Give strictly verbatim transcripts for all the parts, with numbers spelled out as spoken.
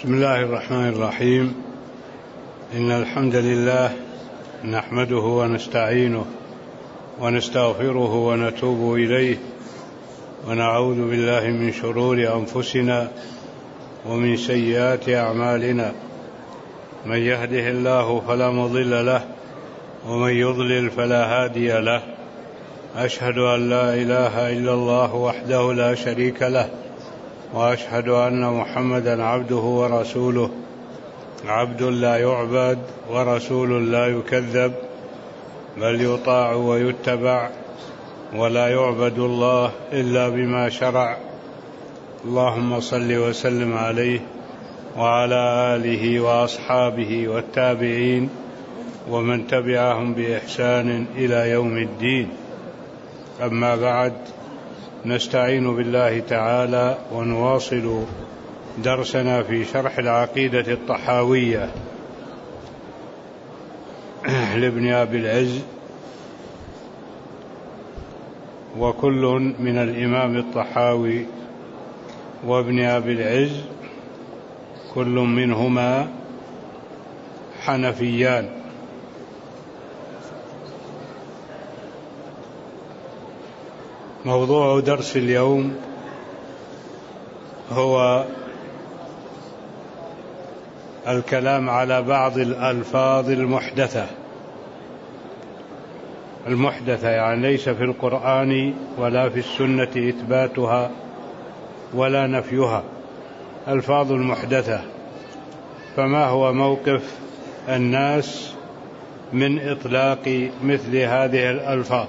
بسم الله الرحمن الرحيم. إن الحمد لله نحمده ونستعينه ونستغفره ونتوب إليه ونعوذ بالله من شرور أنفسنا ومن سيئات أعمالنا. من يهده الله فلا مضل له ومن يضلل فلا هادي له. أشهد أن لا إله إلا الله وحده لا شريك له، وأشهد أن محمدا عبده ورسوله، عبد لا يعبد ورسول لا يكذب، بل يطاع ويتبع، ولا يعبد الله إلا بما شرع. اللهم صل وسلم عليه وعلى آله وأصحابه والتابعين ومن تبعهم بإحسان إلى يوم الدين. أما بعد، نستعين بالله تعالى ونواصل درسنا في شرح العقيدة الطحاوية لابن أبي العز، وكل من الإمام الطحاوي وابن أبي العز كل منهما حنفيان. موضوع درس اليوم هو الكلام على بعض الألفاظ المحدثة. المحدثة يعني ليس في القرآن ولا في السنة إثباتها ولا نفيها، ألفاظ المحدثة. فما هو موقف الناس من إطلاق مثل هذه الألفاظ؟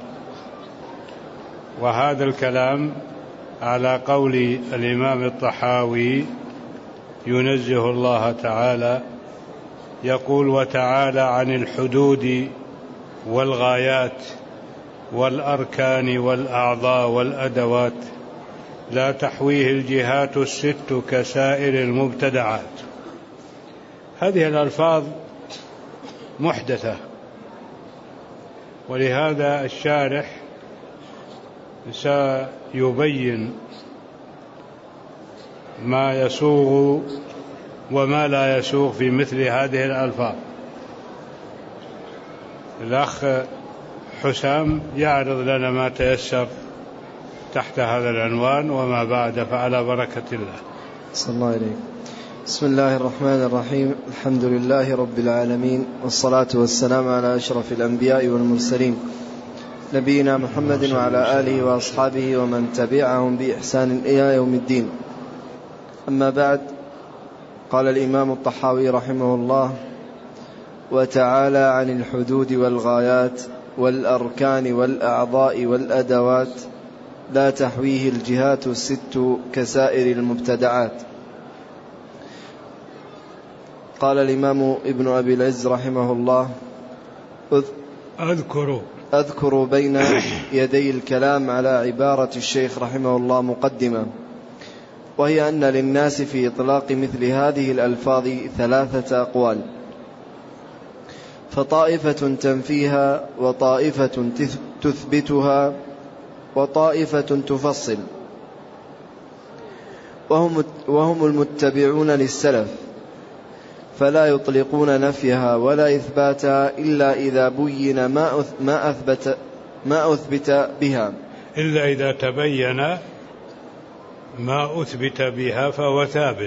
وهذا الكلام على قول الإمام الطحاوي ينزه الله تعالى، يقول: وتعالى عن الحدود والغايات والأركان والأعضاء والأدوات، لا تحويه الجهات الست كسائر المبتدعات. هذه الألفاظ محدثة، ولهذا الشارح سيبين ما يسوغ وما لا يسوغ في مثل هذه الألفاظ. الأخ حسام يعرض لنا ما تيسر تحت هذا العنوان، وما بعد فعلى بركة الله. صلى الله عليه. بسم الله الرحمن الرحيم. الحمد لله رب العالمين، والصلاة والسلام على أشرف الأنبياء والمرسلين، نبينا محمد وعلى آله وأصحابه ومن تبعهم بإحسان إلى يوم الدين. أما بعد، قال الإمام الطحاوي رحمه الله: وتعالى عن الحدود والغايات والأركان والأعضاء والأدوات، لا تحويه الجهات الست كسائر المبتدعات. قال الإمام ابن أبي العز رحمه الله: أذكر أذكر بين يدي الكلام على عبارة الشيخ رحمه الله مقدمة، وهي أن للناس في إطلاق مثل هذه الألفاظ ثلاثة أقوال: فطائفة تنفيها، وطائفة تثبتها، وطائفة تفصل، وهم, وهم المتبعون للسلف، فلا يطلقون نفيها ولا إثباتها إلا إذا بين ما أثبت, ما أثبت بها إلا إذا تبين ما أثبت بها فهو ثابت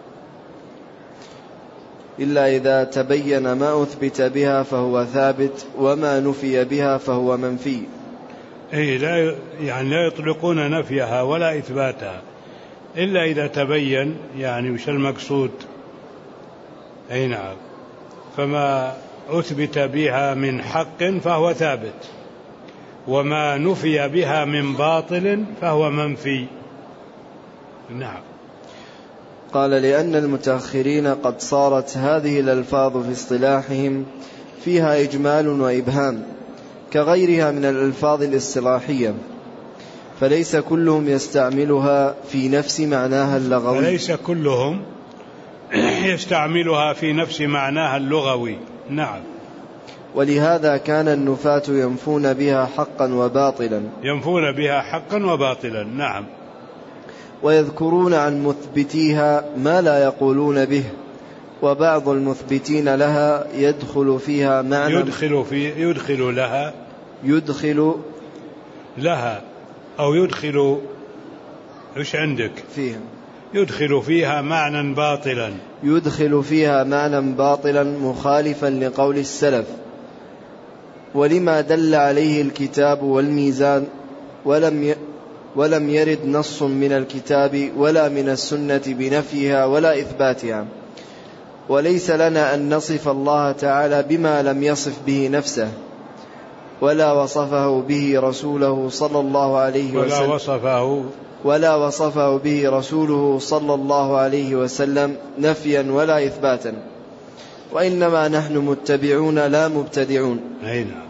إلا إذا تبين ما أثبت بها فهو ثابت، وما نفي بها فهو منفي. أي لا يعني لا يطلقون نفيها ولا إثباتها إلا إذا تبين، يعني وش المقصود؟ أي نعم. فما أثبت بها من حق فهو ثابت، وما نفي بها من باطل فهو منفي. نعم. قال: لأن المتأخرين قد صارت هذه الألفاظ في اصطلاحهم فيها إجمال وإبهام كغيرها من الألفاظ الاصطلاحية، فليس كلهم يستعملها في نفس معناها اللغوي فليس كلهم يستعملها في نفس معناها اللغوي. نعم. ولهذا كان النفاة ينفون بها حقا وباطلا ينفون بها حقا وباطلا. نعم. ويذكرون عن مثبتيها ما لا يقولون به، وبعض المثبتين لها يدخل فيها معنى يدخل, في يدخل لها يدخل لها أو يدخل إيش عندك فيها يدخل فيها معنى باطلا يدخل فيها معنى باطلا مخالفا لقول السلف، ولما دل عليه الكتاب والميزان، ولم ي... ولم يرد نص من الكتاب ولا من السنة بنفيها ولا إثباتها. وليس لنا أن نصف الله تعالى بما لم يصف به نفسه ولا وصفه به رسوله صلى الله عليه وسلم ولا وصفه ولا وصفه به رسوله صلى الله عليه وسلم نفيا ولا إثباتا، وإنما نحن متبعون لا مبتدعون. أي نعم.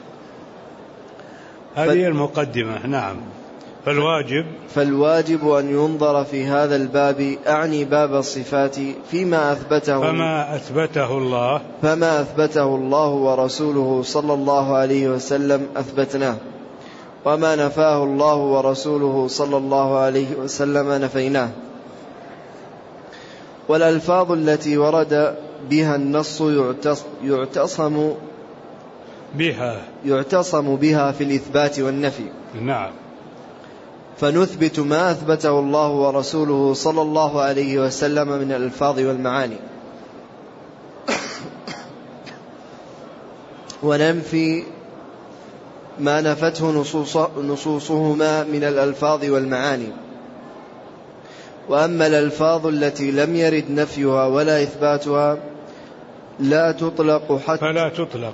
هذه ف... المقدمة. نعم. فالواجب فالواجب أن ينظر في هذا الباب، أعني باب الصفات، فيما أثبته فما أثبته الله فما أثبته الله ورسوله صلى الله عليه وسلم أثبتناه، وما نفاه الله ورسوله صلى الله عليه وسلم نفيناه. والألفاظ التي ورد بها النص يعتصم بها يعتصم بها في الإثبات والنفي. نعم. فنثبت ما أثبته الله ورسوله صلى الله عليه وسلم من الألفاظ والمعاني، وننفي ما نفته نصوص نصوصهما من الألفاظ والمعاني. وأما الألفاظ التي لم يرد نفيها ولا إثباتها لا تطلق حتى فلا تطلق.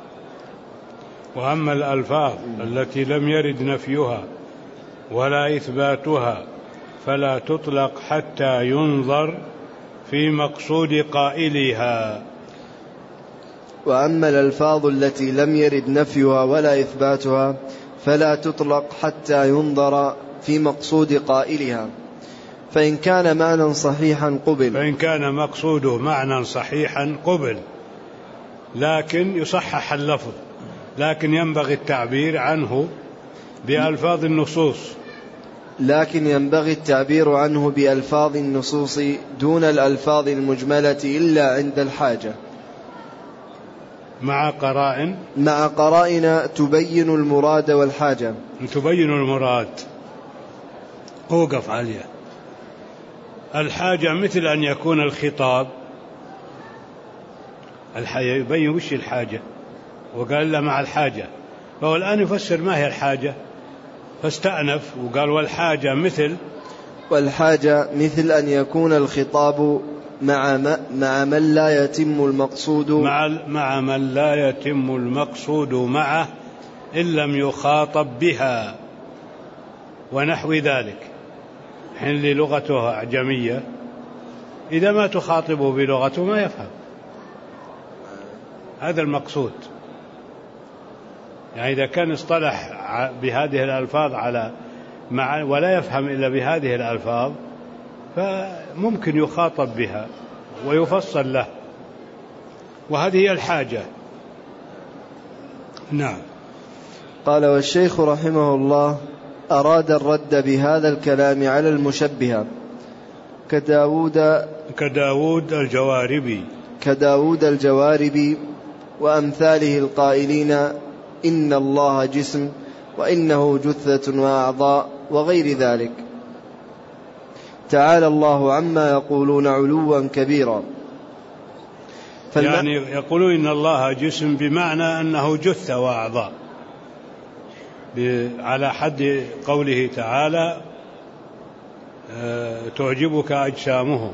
وأما الألفاظ التي لم يرد نفيها ولا إثباتها فلا تطلق حتى ينظر في مقصود قائلها. وأما الألفاظ التي لم يرد نفيها ولا إثباتها فلا تطلق حتى ينظر في مقصود قائلها، فإن كان معنى صحيحا قبل فإن كان مقصوده معنى صحيحا قبل، لكن يصحح اللفظ، لكن ينبغي التعبير عنه بألفاظ النصوص لكن ينبغي التعبير عنه بألفاظ النصوص دون الألفاظ المجملة إلا عند الحاجة، مع قرائن مع قرائن تبين المراد والحاجة. تبين المراد. أوقف عليها. الحاجة مثل أن يكون الخطاب الحاجة يبين وش الحاجة، وقال له مع الحاجة، فهو الآن يفسر ما هي الحاجة، فاستأنف وقال والحاجة مثل والحاجة مثل أن يكون الخطاب مع مع من لا يتم المقصود مع مع من لا يتم المقصود معه إن لم يخاطب بها ونحو ذلك. حين اللي لغته أعجمية إذا ما تخاطبه بلغته ما يفهم، هذا المقصود. يعني إذا كان اصطلح بهذه الألفاظ على مع ولا يفهم إلا بهذه الألفاظ فممكن يخاطب بها ويفصل له، وهذه هي الحاجة. نعم. قال والشيخ رحمه الله أراد الرد بهذا الكلام على المشبهة كداود كداود الجواربي كداود الجواربي وأمثاله القائلين إن الله جسم وإنه جثة وأعضاء وغير ذلك، تعالى الله عما يقولون علوا كبيرا. يعني يقولون إن الله جسم بمعنى أنه جثة وأعضاء، على حد قوله تعالى تعجبك أجسامهم،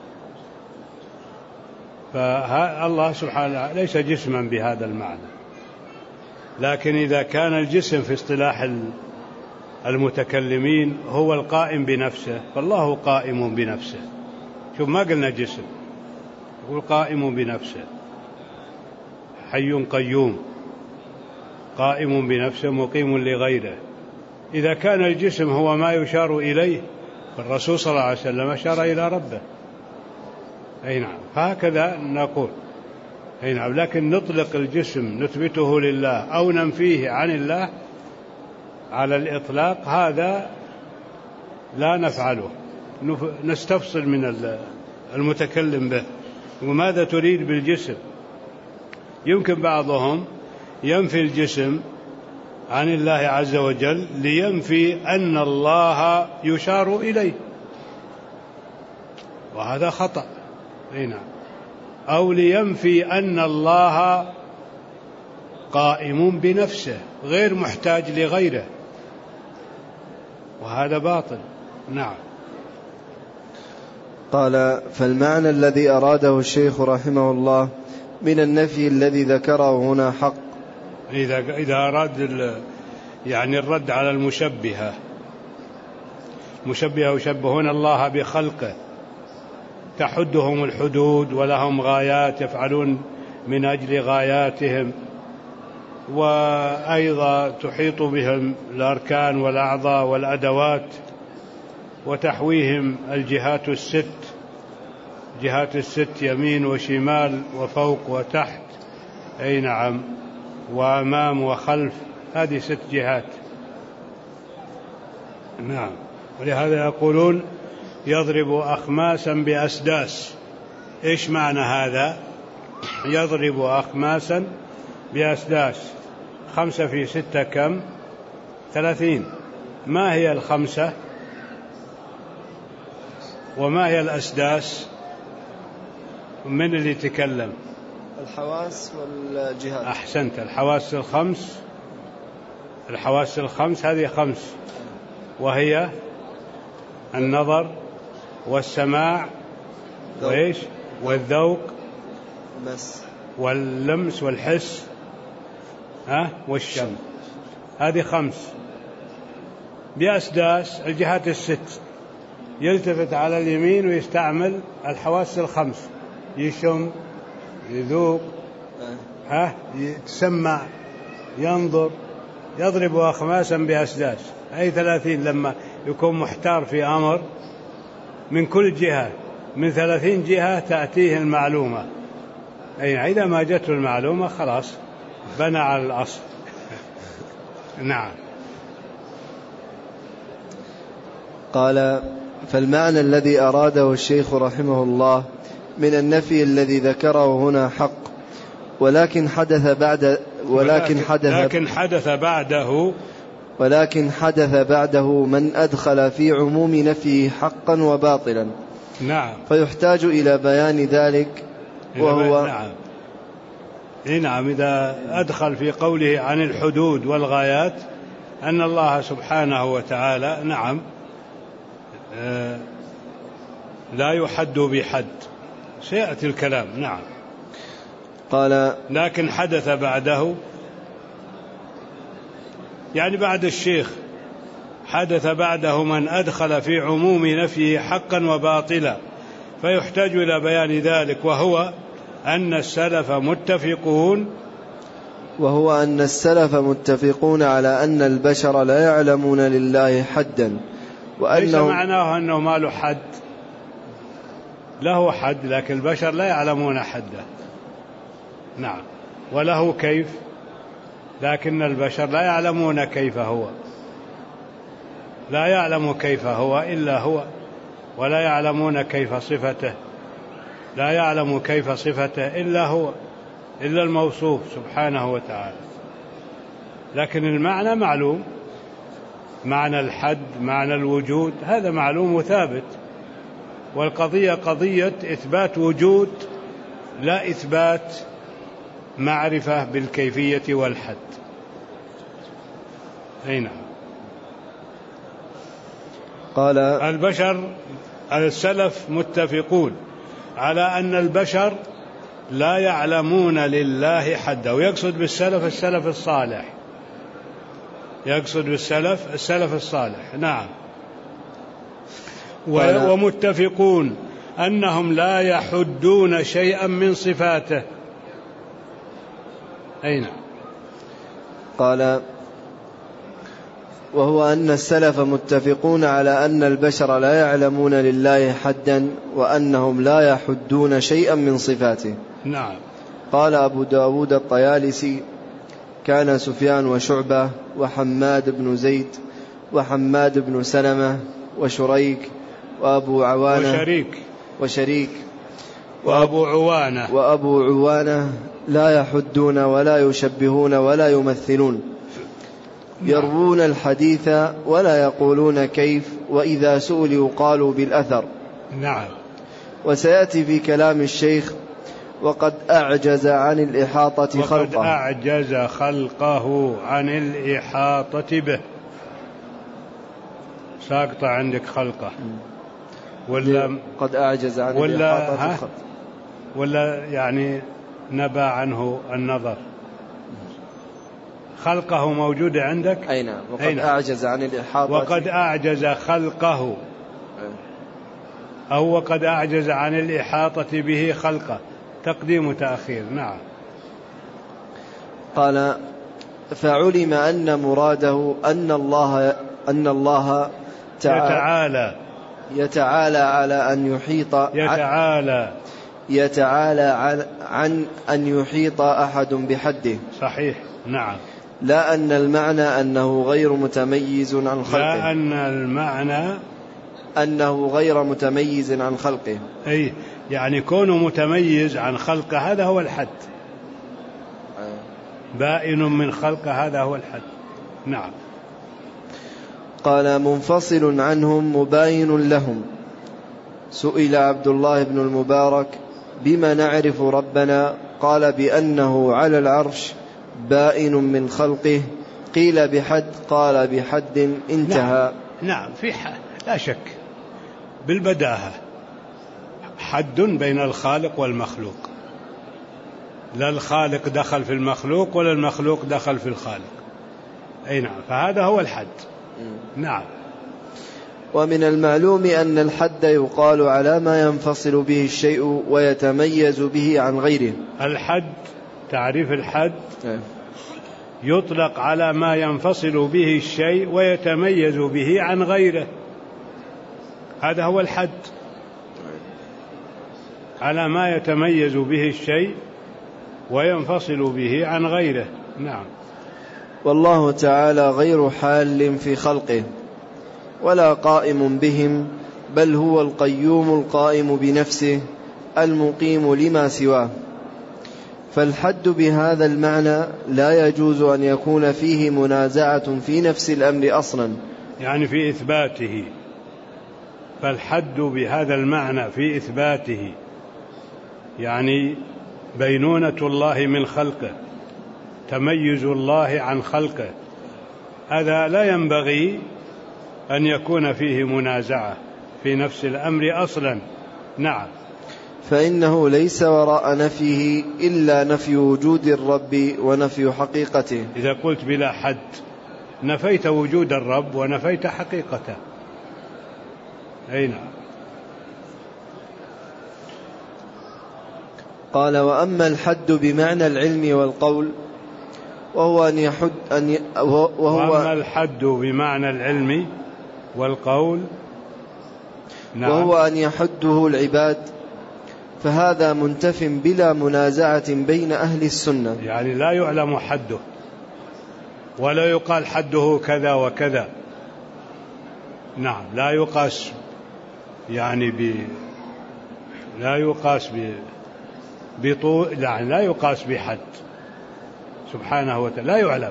فالله سبحانه ليس جسما بهذا المعنى. لكن إذا كان الجسم في اصطلاح المتكلمين هو القائم بنفسه، فالله قائم بنفسه. شوف ما قلنا جسم، يقول قائم بنفسه، حي قيوم، قائم بنفسه مقيم لغيره. إذا كان الجسم هو ما يشار إليه فالرسول صلى الله عليه وسلم أشار إلى ربه. أي نعم، هكذا نقول. أي نعم، لكن نطلق الجسم نثبته لله أو ننفيه عن الله على الإطلاق، هذا لا نفعله، نستفصل من المتكلم به وماذا تريد بالجسم. يمكن بعضهم ينفي الجسم عن الله عز وجل لينفي أن الله يشار إليه، وهذا خطأ. نعم. أو لينفي أن الله قائم بنفسه غير محتاج لغيره، وهذا باطل. نعم. قال: فالمعنى الذي أراده الشيخ رحمه الله من النفي الذي ذكره هنا حق. إذا إذا أراد يعني الرد على المشبهة، مشبهة يشبهون الله بخلقه، تحدهم الحدود ولهم غايات يفعلون من أجل غاياتهم، وأيضا تحيط بهم الأركان والأعضاء والأدوات، وتحويهم الجهات الست، جهات الست يمين وشمال وفوق وتحت، أي نعم، وأمام وخلف، هذه ست جهات. نعم. ولهذا يقولون يضرب أخماسا بأسداس. إيش معنى هذا؟ يضرب أخماسا بأسداس. خمسة في ستة كم؟ ثلاثين. ما هي الخمسة وما هي الأسداس؟ من اللي يتكلم؟ الحواس والجهات. أحسنت. الحواس الخمس، الحواس الخمس هذه خمس، وهي النظر والسماع وإيش والذوق واللمس والحس ها والشم، هذه خمس. بأسداس الجهات الست، يلتفت على اليمين ويستعمل الحواس الخمس، يشم، يذوق، ها يتسمع، ينظر. يضرب أخماسا بأسداس، أي ثلاثين. لما يكون محتار في أمر من كل جهة، من ثلاثين جهة تأتيه المعلومة، أي إذا ما جت المعلومة خلاص بنى على الأصل. نعم. قال: فالمعنى الذي أراده الشيخ رحمه الله من النفي الذي ذكره هنا حق، ولكن حدث بعد ولكن حدث لكن حدث بعده ولكن حدث بعده من أدخل في عموم نفيه حقا وباطلا. نعم. فيحتاج إلى بيان ذلك، وهو نعم. نعم. إذا أدخل في قوله عن الحدود والغايات أن الله سبحانه وتعالى نعم آه لا يحد بحد، سيأتي الكلام. نعم. قال: لكن حدث بعده، يعني بعد الشيخ حدث بعده من أدخل في عموم نفيه حقا وباطلا، فيحتاج إلى بيان ذلك، وهو أن السلف متفقون وهو أن السلف متفقون على أن البشر لا يعلمون لله حدا، وأنه ليس معناه أنه ما له حد، له حد، لكن البشر لا يعلمون حده. نعم. وله كيف، لكن البشر لا يعلمون كيف هو، لا يعلم كيف هو إلا هو، ولا يعلمون كيف صفته، لا يعلم كيف صفته إلا هو، إلا الموصوف سبحانه وتعالى. لكن المعنى معلوم، معنى الحد، معنى الوجود، هذا معلوم وثابت. والقضية قضية إثبات وجود، لا إثبات معرفة بالكيفية والحد. أي نعم. قال: البشر السلف متفقون على أن البشر لا يعلمون لله حدا، ويقصد بالسلف السلف الصالح، يقصد بالسلف السلف الصالح. نعم. ومتفقون أنهم لا يحدون شيئا من صفاته. أي نعم. قال: وهو أن السلف متفقون على أن البشر لا يعلمون لله حدا، وأنهم لا يحدون شيئا من صفاته. نعم. قال أبو داود الطيالسي: كان سفيان وشعبة وحماد بن زيد وحماد بن سلمة وشريك وأبو عوانة وشريك وشريك وأبو عوانة وأبو عوانة لا يحدون ولا يشبهون ولا يمثلون، يروون الحديث ولا يقولون كيف، وإذا سئلوا قالوا بالأثر. نعم. وسيأتي في كلام الشيخ وقد أعجز عن الإحاطة خلقه وقد أعجز خلقه عن الإحاطة به. ساقطة عندك خلقه ولا قد أعجز عن ولا الإحاطة خلقه ولا يعني نبى عنه النظر؟ خلقه موجود عندك؟ أي نعم. وقد أين؟ أعجز عن الإحاطة وقد أعجز خلقه أو وقد أعجز عن الإحاطة به خلقه، تقديم وتأخير. نعم. قال فعلم أن مراده أن الله أن الله تعالى يتعالى على أن يحيط يتعالى يتعالى عن, عن أن يحيط أحد بحده. صحيح. نعم. لا أن المعنى أنه غير متميز عن خلقه. لا أن المعنى أنه غير متميز عن خلقه. أي يعني كونه متميز عن خلقه هذا هو الحد. بائن من خلقه هذا هو الحد. نعم. قال منفصل عنهم مباين لهم. سئل عبد الله بن المبارك بما نعرف ربنا؟ قال بأنه على العرش بائن من خلقه. قيل بحد؟ قال بحد انتهى. نعم, نعم في حد لا شك بالبداهة، حد بين الخالق والمخلوق، لا الخالق دخل في المخلوق ولا المخلوق دخل في الخالق. أي نعم، فهذا هو الحد. نعم. ومن المعلوم أن الحد يقال على ما ينفصل به الشيء ويتميز به عن غيره. الحد، تعريف الحد يطلق على ما ينفصل به الشيء ويتميز به عن غيره، هذا هو الحد، على ما يتميز به الشيء وينفصل به عن غيره. نعم. والله تعالى غير حال في خلقه ولا قائم بهم، بل هو القيوم القائم بنفسه المقيم لما سواه. فالحد بهذا المعنى لا يجوز أن يكون فيه منازعة في نفس الأمر أصلا، يعني في إثباته. فالحد بهذا المعنى في إثباته يعني بينونة الله من خلقه، تميز الله عن خلقه، هذا لا ينبغي أن يكون فيه منازعة في نفس الأمر أصلا. نعم. فإنه ليس وراء نفيه إلا نفي وجود الرب ونفي حقيقته. إذا قلت بلا حد نفيت وجود الرب ونفيت حقيقته. أي نعم. قال وأما الحد بمعنى العلم والقول وهو أن يحد أن ي... وهو وأما الحد بمعنى العلم والقول نعم. وهو أن يحده العباد، فهذا منتف بلا منازعة بين أهل السنة. يعني لا يعلم حده ولا يقال حده كذا وكذا. نعم. لا يقاس يعني ب لا يقاس ب بطول، يعني لا يقاس بحد سبحانه وتعالى، لا يعلم.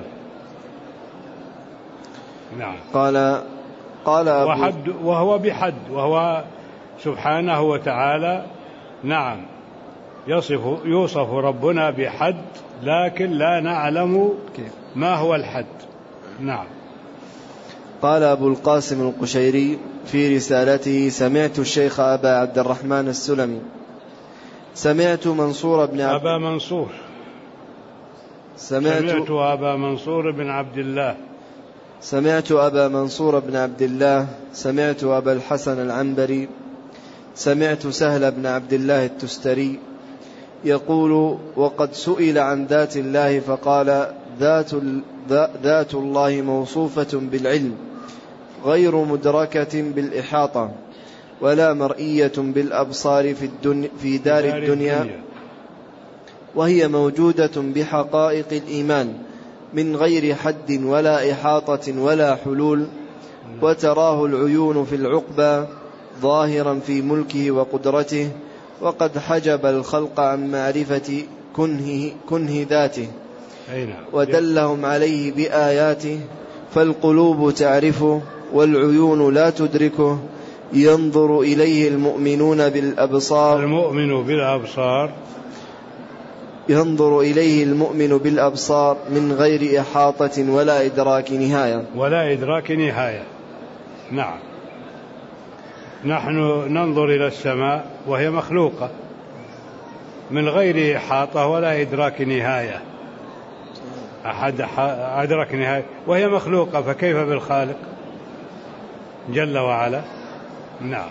نعم. قال قال أبو وحد وهو بحد، وهو سبحانه وتعالى نعم يصف يوصف ربنا بحد، لكن لا نعلم ما هو الحد. نعم. قال أبو القاسم القشيري في رسالته: سمعت الشيخ أبا عبد الرحمن السلمي سمعت منصور بن عبد أبا منصور سمعت, سمعت أبا منصور بن عبد الله سمعت أبا منصور بن عبد الله سمعت أبا الحسن العنبري سمعت سهل بن عبد الله التستري يقول: وقد سئل عن ذات الله فقال: ذات, ذات الله موصوفة بالعلم غير مدركة بالإحاطة ولا مرئية بالأبصار في, الدنيا في دار الدنيا، وهي موجودة بحقائق الإيمان من غير حد ولا إحاطة ولا حلول، وتراه العيون في العقبى ظاهرا في ملكه وقدرته، وقد حجب الخلق عن معرفة كنه, كنه ذاته، ودلهم عليه بآياته، فالقلوب تعرفه والعيون لا تدركه، ينظر إليه المؤمنون بالأبصار المؤمن بالأبصار ينظر إليه المؤمن بالأبصار من غير إحاطة ولا إدراك نهاية ولا إدراك نهاية. نعم، نحن ننظر إلى السماء وهي مخلوقة من غير إحاطة ولا إدراك نهاية، أحد أدرك نهاية وهي مخلوقة، فكيف بالخالق جل وعلا؟ نعم.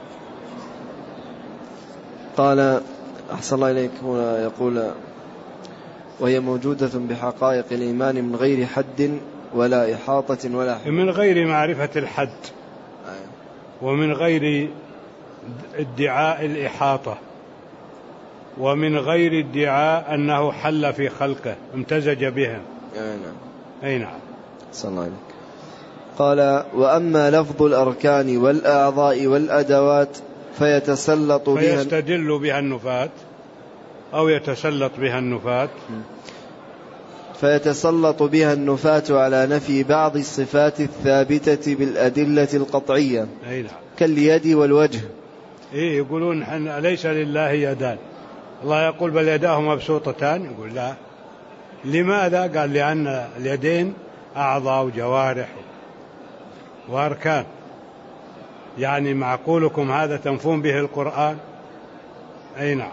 قال أحسن الله إليك، يقول وهي موجودة بحقائق الإيمان من غير حد ولا إحاطة ولا حد، من غير معرفة الحد ومن غير ادعاء الإحاطة ومن غير ادعاء أنه حل في خلقه امتزج بهم. أي نعم. صلى الله عليه. قال وأما لفظ الأركان والأعضاء والأدوات فيتسلط بها فيستدل بها النفاة أو يتسلط بها النفاة فيتسلط بها النفاة على نفي بعض الصفات الثابتة بالأدلة القطعية. أي نعم. كاليد والوجه. إيه يقولون ليس لله يدان، الله يقول بل يداه مبسوطتان، يقول لا. لماذا؟ قال لأن اليدين أعضاء وجوارح وأركان، يعني معقولكم هذا تنفون به القرآن؟ أي نعم.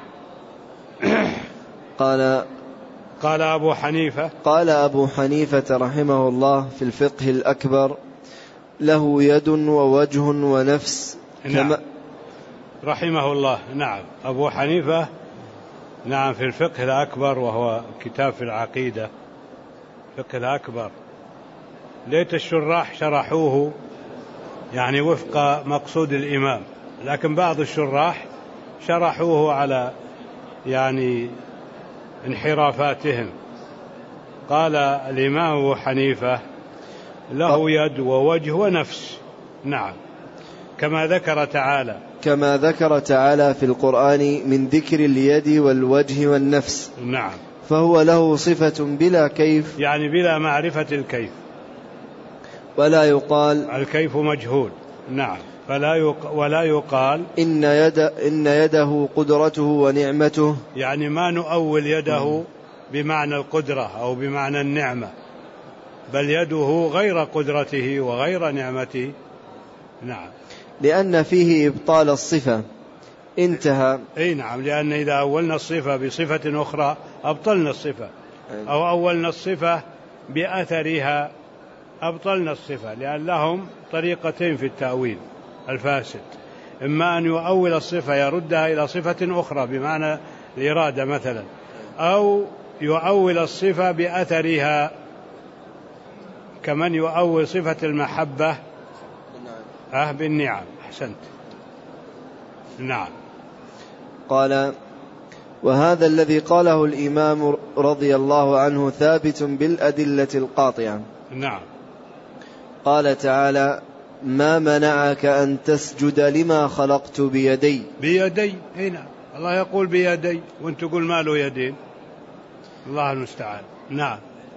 قال قال أبو حنيفة قال أبو حنيفة رحمه الله في الفقه الأكبر له يد ووجه ونفس. نعم. كما رحمه الله. نعم، أبو حنيفة نعم في الفقه الأكبر، وهو كتاب في العقيدة الفقه الأكبر. ليت الشراح شرحوه يعني وفق مقصود الإمام، لكن بعض الشراح شرحوه على يعني انحرافاتهم. قال الإمام أبو حنيفة له يد ووجه ونفس. نعم، كما ذكر تعالى كما ذكر تعالى في القرآن من ذكر اليد والوجه والنفس. نعم. فهو له صفة بلا كيف، يعني بلا معرفة الكيف، ولا يقال الكيف مجهول. نعم. فلا يق... ولا يقال إن, يد... إن يده قدرته ونعمته، يعني ما نؤول يده بمعنى القدرة أو بمعنى النعمة، بل يده غير قدرته وغير نعمته. نعم. لأن فيه إبطال الصفة. انتهى. أي نعم، لأن إذا أولنا الصفة بصفة أخرى أبطلنا الصفة، أو أولنا الصفة بأثرها أبطلنا الصفة، لأن لهم طريقتين في التأويل الفاسد: إما أن يؤول الصفة يردها إلى صفة أخرى بمعنى الإرادة مثلا، أو يؤول الصفة بأثرها، كمن يؤول صفة المحبة أه بالنعم. أحسنت. نعم. قال وهذا الذي قاله الإمام رضي الله عنه ثابت بالأدلة القاطعة. نعم. قال تعالى ما منعك أن تسجد لما خلقت بيدي. بيدي هنا الله يقول بيدي، وانت تقول ما له يدين، الله المستعان. نعم.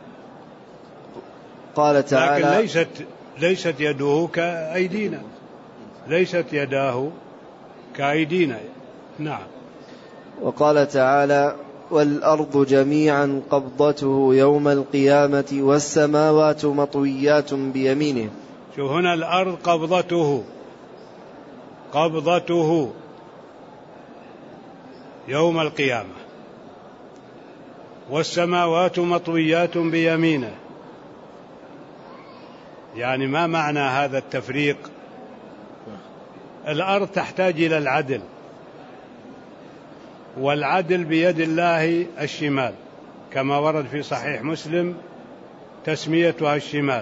قال تعالى لكن ليست ليست يده كأيدينا، ليست يداه كأيدينا. نعم. وقال تعالى والأرض جميعا قبضته يوم القيامة والسماوات مطويات بيمينه. شوف هنا الأرض قبضته قبضته يوم القيامة، والسماوات مطويات بيمينه. يعني ما معنى هذا التفريق؟ الأرض تحتاج إلى العدل، والعدل بيد الله الشمال، كما ورد في صحيح مسلم تسميتها الشمال.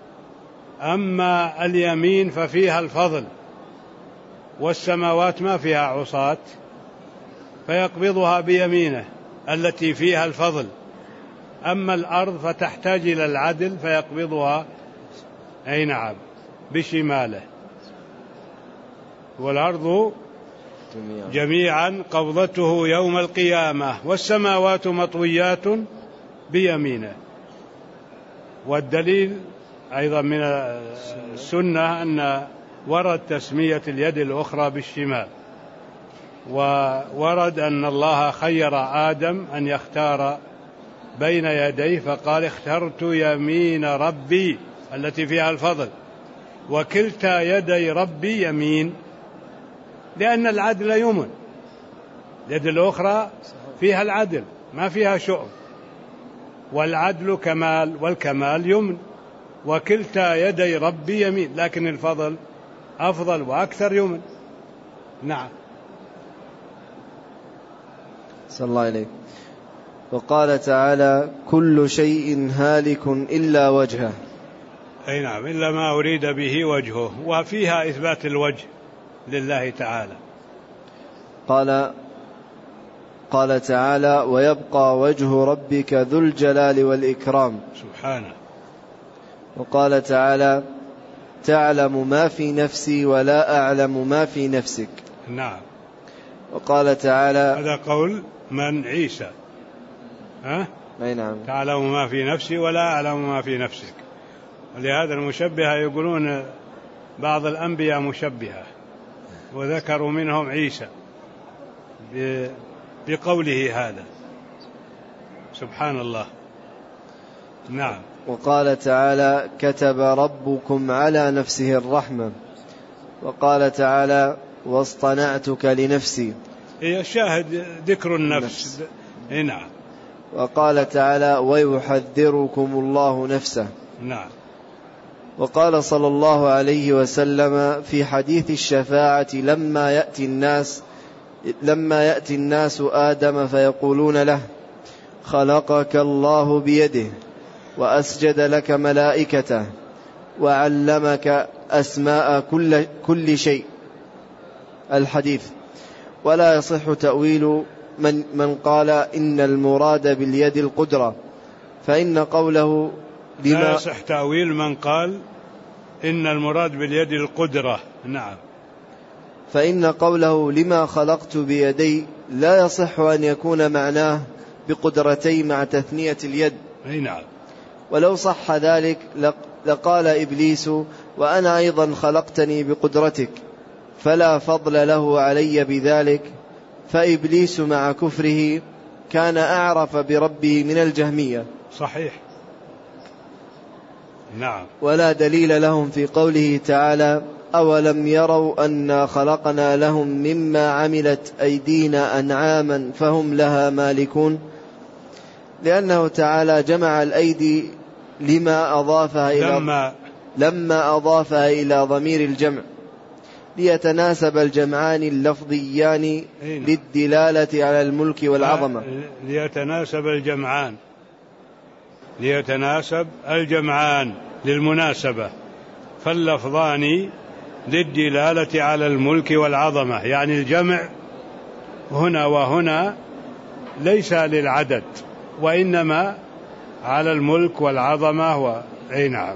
أما اليمين ففيها الفضل، والسماوات ما فيها عصاة فيقبضها بيمينه التي فيها الفضل. أما الأرض فتحتاج إلى العدل فيقبضها أي نعم بشماله، والأرض جميعا قبضته يوم القيامة، والسماوات مطويات بيمينه. والدليل أيضا من السنة أن ورد تسمية اليد الأخرى بالشمال، وورد أن الله خير آدم أن يختار بين يديه فقال اخترت يمين ربي التي فيها الفضل، وكلتا يدي ربي يمين، لأن العدل يمن، اليد الأخرى فيها العدل ما فيها شؤم، والعدل كمال والكمال يمن، وكلتا يدي ربي يمين، لكن الفضل أفضل وأكثر يمن. نعم. صلى الله عليه. وقال تعالى كل شيء هالك إلا وجهه. أي نعم، إلا ما أريد به وجهه، وفيها إثبات الوجه لله تعالى. قال قال تعالى ويبقى وجه ربك ذو الجلال والإكرام سبحانه. وقال تعالى تعلم ما في نفسي ولا أعلم ما في نفسك. نعم. وقال تعالى هذا قول من؟ عيسى. ها؟ أي نعم. تعلم ما في نفسي ولا أعلم ما في نفسك. ولهذا المشبهة يقولون بعض الأنبياء مشبهة، وذكروا منهم عيسى بقوله هذا. سبحان الله. نعم. وقال تعالى كتب ربكم على نفسه الرحمة. وقال تعالى واصطنعتك لنفسي. هي الشاهد ذكر النفس. نعم. وقال تعالى ويحذركم الله نفسه. نعم. وقال صلى الله عليه وسلم في حديث الشفاعة لما يأتي الناس لما يأتي الناس آدم فيقولون له خلقك الله بيده وأسجد لك ملائكته وعلمك أسماء كل, كل شيء، الحديث. ولا يصح تأويل من, من قال إن المراد باليد القدرة، فإن قوله لما لا يصح تأويل من قال إن المراد باليد القدرة. نعم. فإن قوله لما خلقت بيدي لا يصح أن يكون معناه بقدرتي مع تثنية اليد. أي نعم. ولو صح ذلك لقال إبليس وأنا أيضا خلقتني بقدرتك، فلا فضل له علي بذلك، فإبليس مع كفره كان أعرف بربه من الجهمية. صحيح. نعم. ولا دليل لهم في قوله تعالى أولم يروا أنا خلقنا لهم مما عملت أيدينا أنعاما فهم لها مالكون، لأنه تعالى جمع الأيدي لما أضافها إلى لما, لما أضافها إلى ضمير الجمع ليتناسب الجمعان اللفظيان للدلالة على الملك والعظمة. ليتناسب الجمعان ليتناسب الجمعان للمناسبة، فاللفظان للدلالة على الملك والعظمة، يعني الجمع هنا وهنا ليس للعدد وإنما على الملك والعظمة. وأي نعم.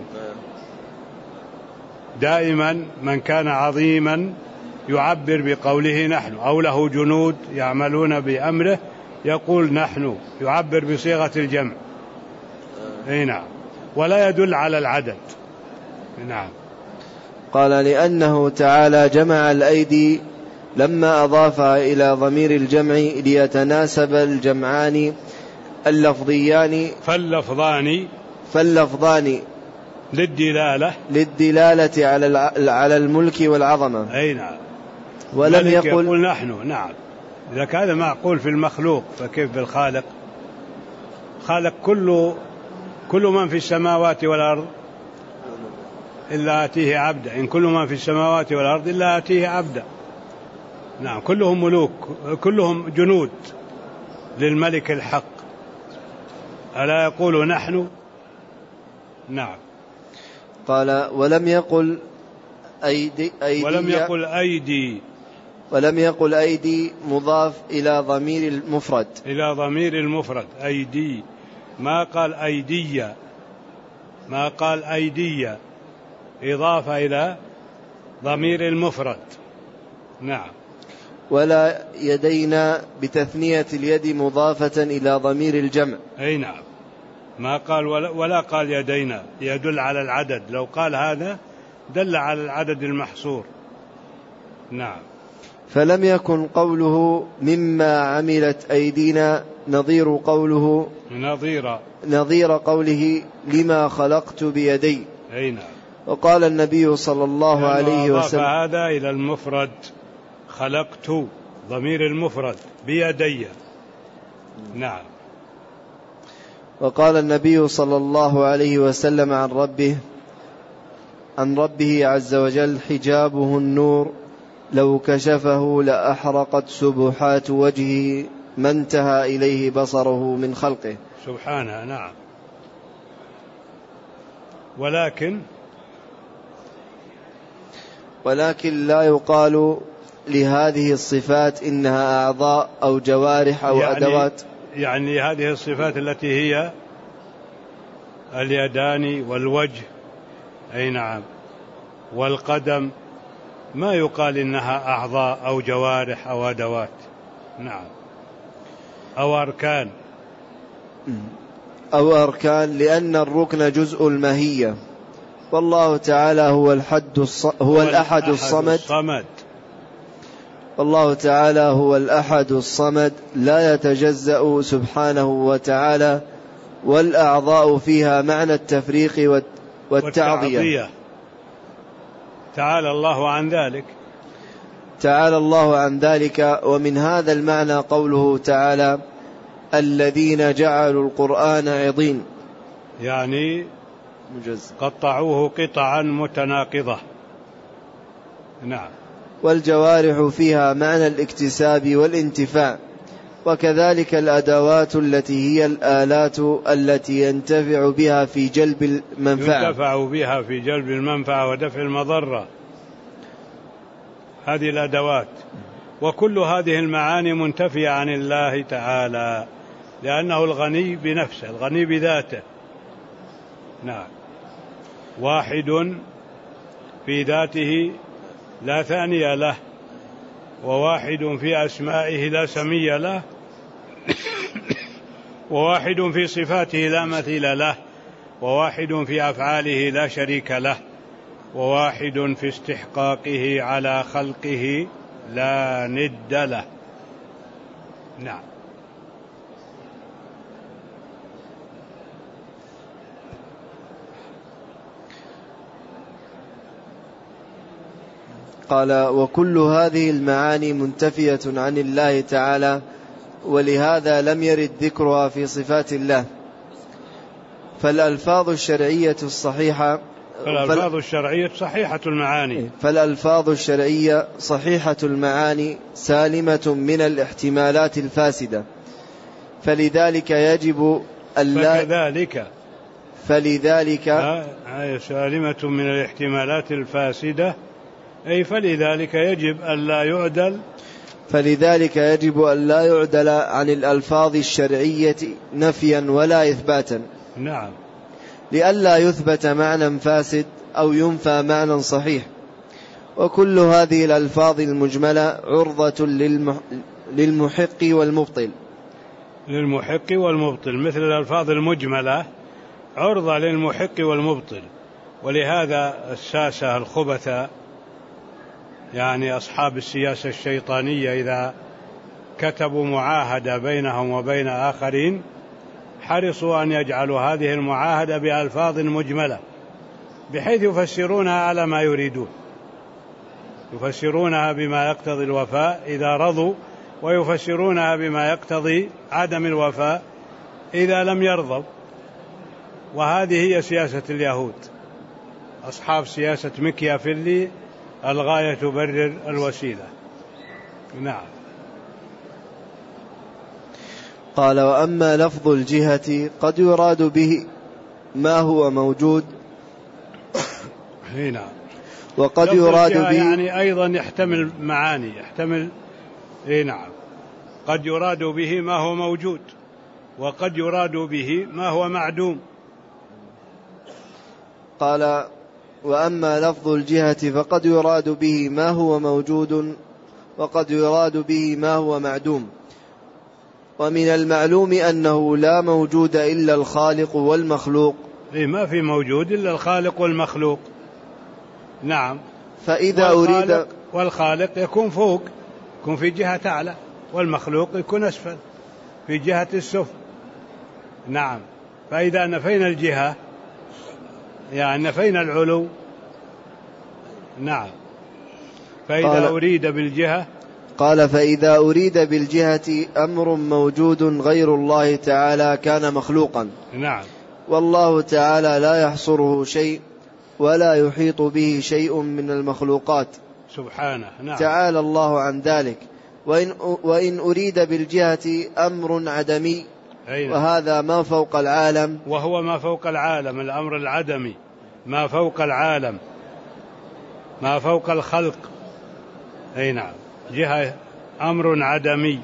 دائما من كان عظيما يعبر بقوله نحن، أو له جنود يعملون بأمره يقول نحن، يعبر بصيغة الجمع. أي نعم. ولا يدل على العدد. نعم. قال لأنه تعالى جمع الأيدي لما أضافها إلى ضمير الجمع ليتناسب الجمعان اللفظيان فاللفظان فاللفظان للدلالة للدلالة على على الملك والعظمة. أي نعم. ولم يقل, يقول نحن. نعم. إذا كان معقول في المخلوق فكيف بالخالق؟ خالق كل كل من في السماوات والأرض إلا آتيه عبدا، إن كل من في السماوات والأرض إلا آتيه عبدا. نعم. كلهم ملوك، كلهم جنود للملك الحق، ألا يقول نحن؟ نعم. قال ولم يقل أيدي, أيدي ولم يقل أيدي ولم يقل أيدي مضاف إلى ضمير المفرد إلى ضمير المفرد أيدي، ما قال أيدية، ما قال أيدية. إضافة إلى ضمير المفرد. نعم. ولا يدينا بتثنية اليد مضافة إلى ضمير الجمع. أي نعم، ما قال ولا, ولا قال يدينا يدل على العدد، لو قال هذا دل على العدد المحصور. نعم. فلم يكن قوله مما عملت أيدينا نظير قوله نظير نظير قوله لما خلقت بيدي. أي نعم. وقال النبي صلى الله عليه وسلم هذا إلى المفرد، خلقت ضمير المفرد بيدي. نعم. وقال النبي صلى الله عليه وسلم عن ربه عن ربه عز وجل حجابه النور لو كشفه لأحرقت سبحات وجهه ما انتهى إليه بصره من خلقه. سبحانه. نعم. ولكن ولكن لا يقال لهذه الصفات إنها أعضاء أو جوارح أو يعني أدوات. يعني هذه الصفات التي هي اليدان والوجه، أي نعم، والقدم، ما يقال إنها أعضاء أو جوارح أو أدوات. نعم. أو أركان أو أركان لأن الركن جزء الماهية، والله تعالى هو الحد الص... هو, هو الأحد الصمد. الصمد. والله تعالى هو الأحد الصمد لا يتجزأ سبحانه وتعالى، والأعضاء فيها معنى التفريق والتعضية. تعالى الله عن ذلك. تعالى الله عن ذلك. ومن هذا المعنى قوله تعالى الذين جعلوا القرآن عضين، يعني مجزء قطعوه قطعا متناقضة. نعم. والجوارح فيها معنى الاكتساب والانتفاع، وكذلك الأدوات التي هي الآلات التي ينتفع بها في جلب المنفعة ينتفع بها في جلب المنفعة ودفع المضرة، هذه الأدوات. وكل هذه المعاني منتفية عن الله تعالى، لأنه الغني بنفسه، الغني بذاته. نعم. واحد في ذاته لا ثاني له، وواحد في أسمائه لا سمي له، وواحد في صفاته لا مثيل له، وواحد في أفعاله لا شريك له، وواحد في استحقاقه على خلقه لا ند له. نعم. قال وكل هذه المعاني منتفية عن الله تعالى، ولهذا لم يرد ذكرها في صفات الله. فالألفاظ الشرعية الصحيحة فالألفاظ الشرعية صحيحة المعاني فالألفاظ الشرعية صحيحة المعاني سالمة من الاحتمالات الفاسدة، فلذلك يجب ألا فكذلك فلذلك آه سالمة من الاحتمالات الفاسدة، أي فلذلك يجب ألا يعدل فلذلك يجب ألا يعدل عن الألفاظ الشرعية نفيا ولا إثباتا. نعم. لئلا يثبت معنى فاسد أو ينفى معنى صحيح. وكل هذه الألفاظ المجملة عرضة للمحق والمبطل للمحق والمبطل مثل الألفاظ المجملة عرضة للمحق والمبطل. ولهذا الساسة الخبثة، يعني أصحاب السياسة الشيطانية، إذا كتبوا معاهدة بينهم وبين آخرين حرصوا أن يجعلوا هذه المعاهدة بألفاظ مجملة، بحيث يفسرونها على ما يريدون، يفسرونها بما يقتضي الوفاء إذا رضوا، ويفسرونها بما يقتضي عدم الوفاء إذا لم يرضوا. وهذه هي سياسة اليهود، أصحاب سياسة ميكيافيلي، الغاية تبرر الوسيلة. نعم. قال وأما لفظ الجهة قد يراد به ما هو موجود. هنا وقد يراد به يعني أيضا يحتمل معاني، يحتمل إيه نعم، قد يراد به ما هو موجود، وقد يراد به ما هو معدوم. قال وأما لفظ الجهة فقد يراد به ما هو موجود وقد يراد به ما هو معدوم، ومن المعلوم أنه لا موجود إلا الخالق والمخلوق. إيه ما في موجود إلا الخالق والمخلوق. نعم. فإذا والخالق أريد والخالق يكون فوق، يكون في جهة أعلى، والمخلوق يكون أسفل في جهة السفل. نعم. فإذا نفينا الجهة يعني نفينا العلو. نعم. فإذا أريد بالجهة قال فإذا أريد بالجهة أمر موجود غير الله تعالى كان مخلوقا. نعم. والله تعالى لا يحصره شيء ولا يحيط به شيء من المخلوقات سبحانه. نعم. تعالى الله عن ذلك. وإن, وإن أريد بالجهة أمر عدمي وهذا ما فوق العالم، وهو ما فوق العالم، الأمر العدمي ما فوق العالم ما فوق الخلق. أي نعم، جهة أمر عدمي.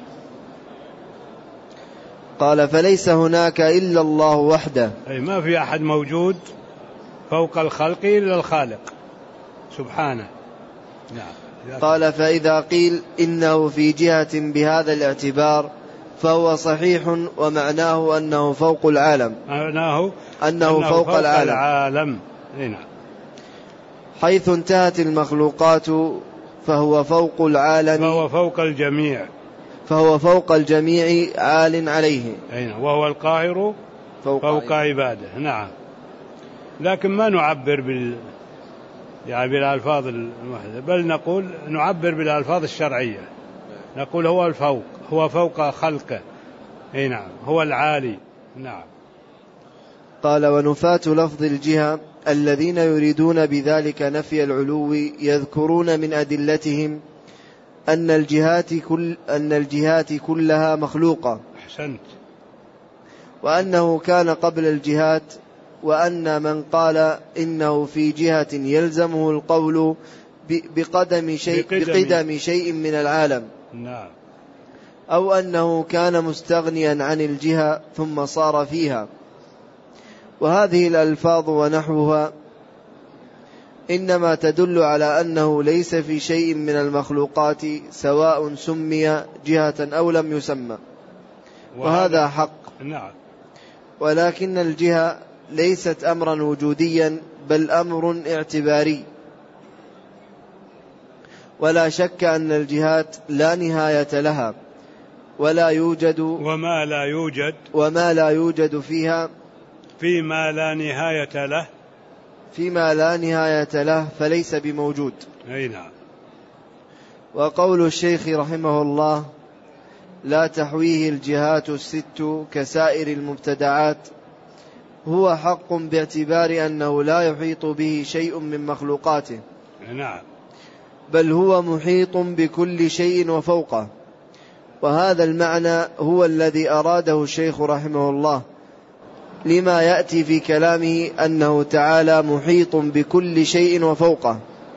قال فليس هناك إلا الله وحده، أي ما في أحد موجود فوق الخلق إلا الخالق سبحانه. نعم. قال فإذا قيل إنه في جهة بهذا الاعتبار فهو صحيح، ومعناه أنه فوق العالم معناه أنه, أنه فوق, فوق العالم, العالم. نعم. حيث انتهت المخلوقات فهو فوق العالم، فهو فوق الجميع فهو فوق الجميع عال عليه. نعم. وهو القاهر فوق, فوق عباده. نعم. لكن ما نعبر بال يعني بالألفاظ المحدثة، بل نقول نعبر بالألفاظ الشرعية، نقول هو الفوق، هو فوق خلقه. اي نعم، هو العالي. نعم. قال ونفاة لفظ الجهة الذين يريدون بذلك نفي العلو يذكرون من أدلتهم أن الجهات كل أن الجهات كلها مخلوقة. أحسنت. وأنه كان قبل الجهات، وأن من قال إنه في جهة يلزمه القول بقدم شيء, بقدم. بقدم شيء من العالم. نعم. أو أنه كان مستغنيا عن الجهة ثم صار فيها. وهذه الألفاظ ونحوها إنما تدل على أنه ليس في شيء من المخلوقات سواء سمي جهة أو لم يسمى، وهذا حق. نعم. ولكن الجهة ليست أمرا وجوديا بل أمر اعتباري، ولا شك أن الجهات لا نهاية لها ولا يوجد وما لا يوجد وما لا يوجد فيها فيما لا نهاية له فيما لا نهاية له فليس بموجود. أي نعم. وقول الشيخ رحمه الله لا تحويه الجهات الست كسائر المبتدعات هو حق باعتبار أنه لا يحيط به شيء من مخلوقاته. نعم. بل هو محيط بكل شيء وفوقه. وهذا المعنى هو الذي أراده الشيخ رحمه الله لما يأتي في كلامه أنه تعالى محيط بكل شيء وفوقه.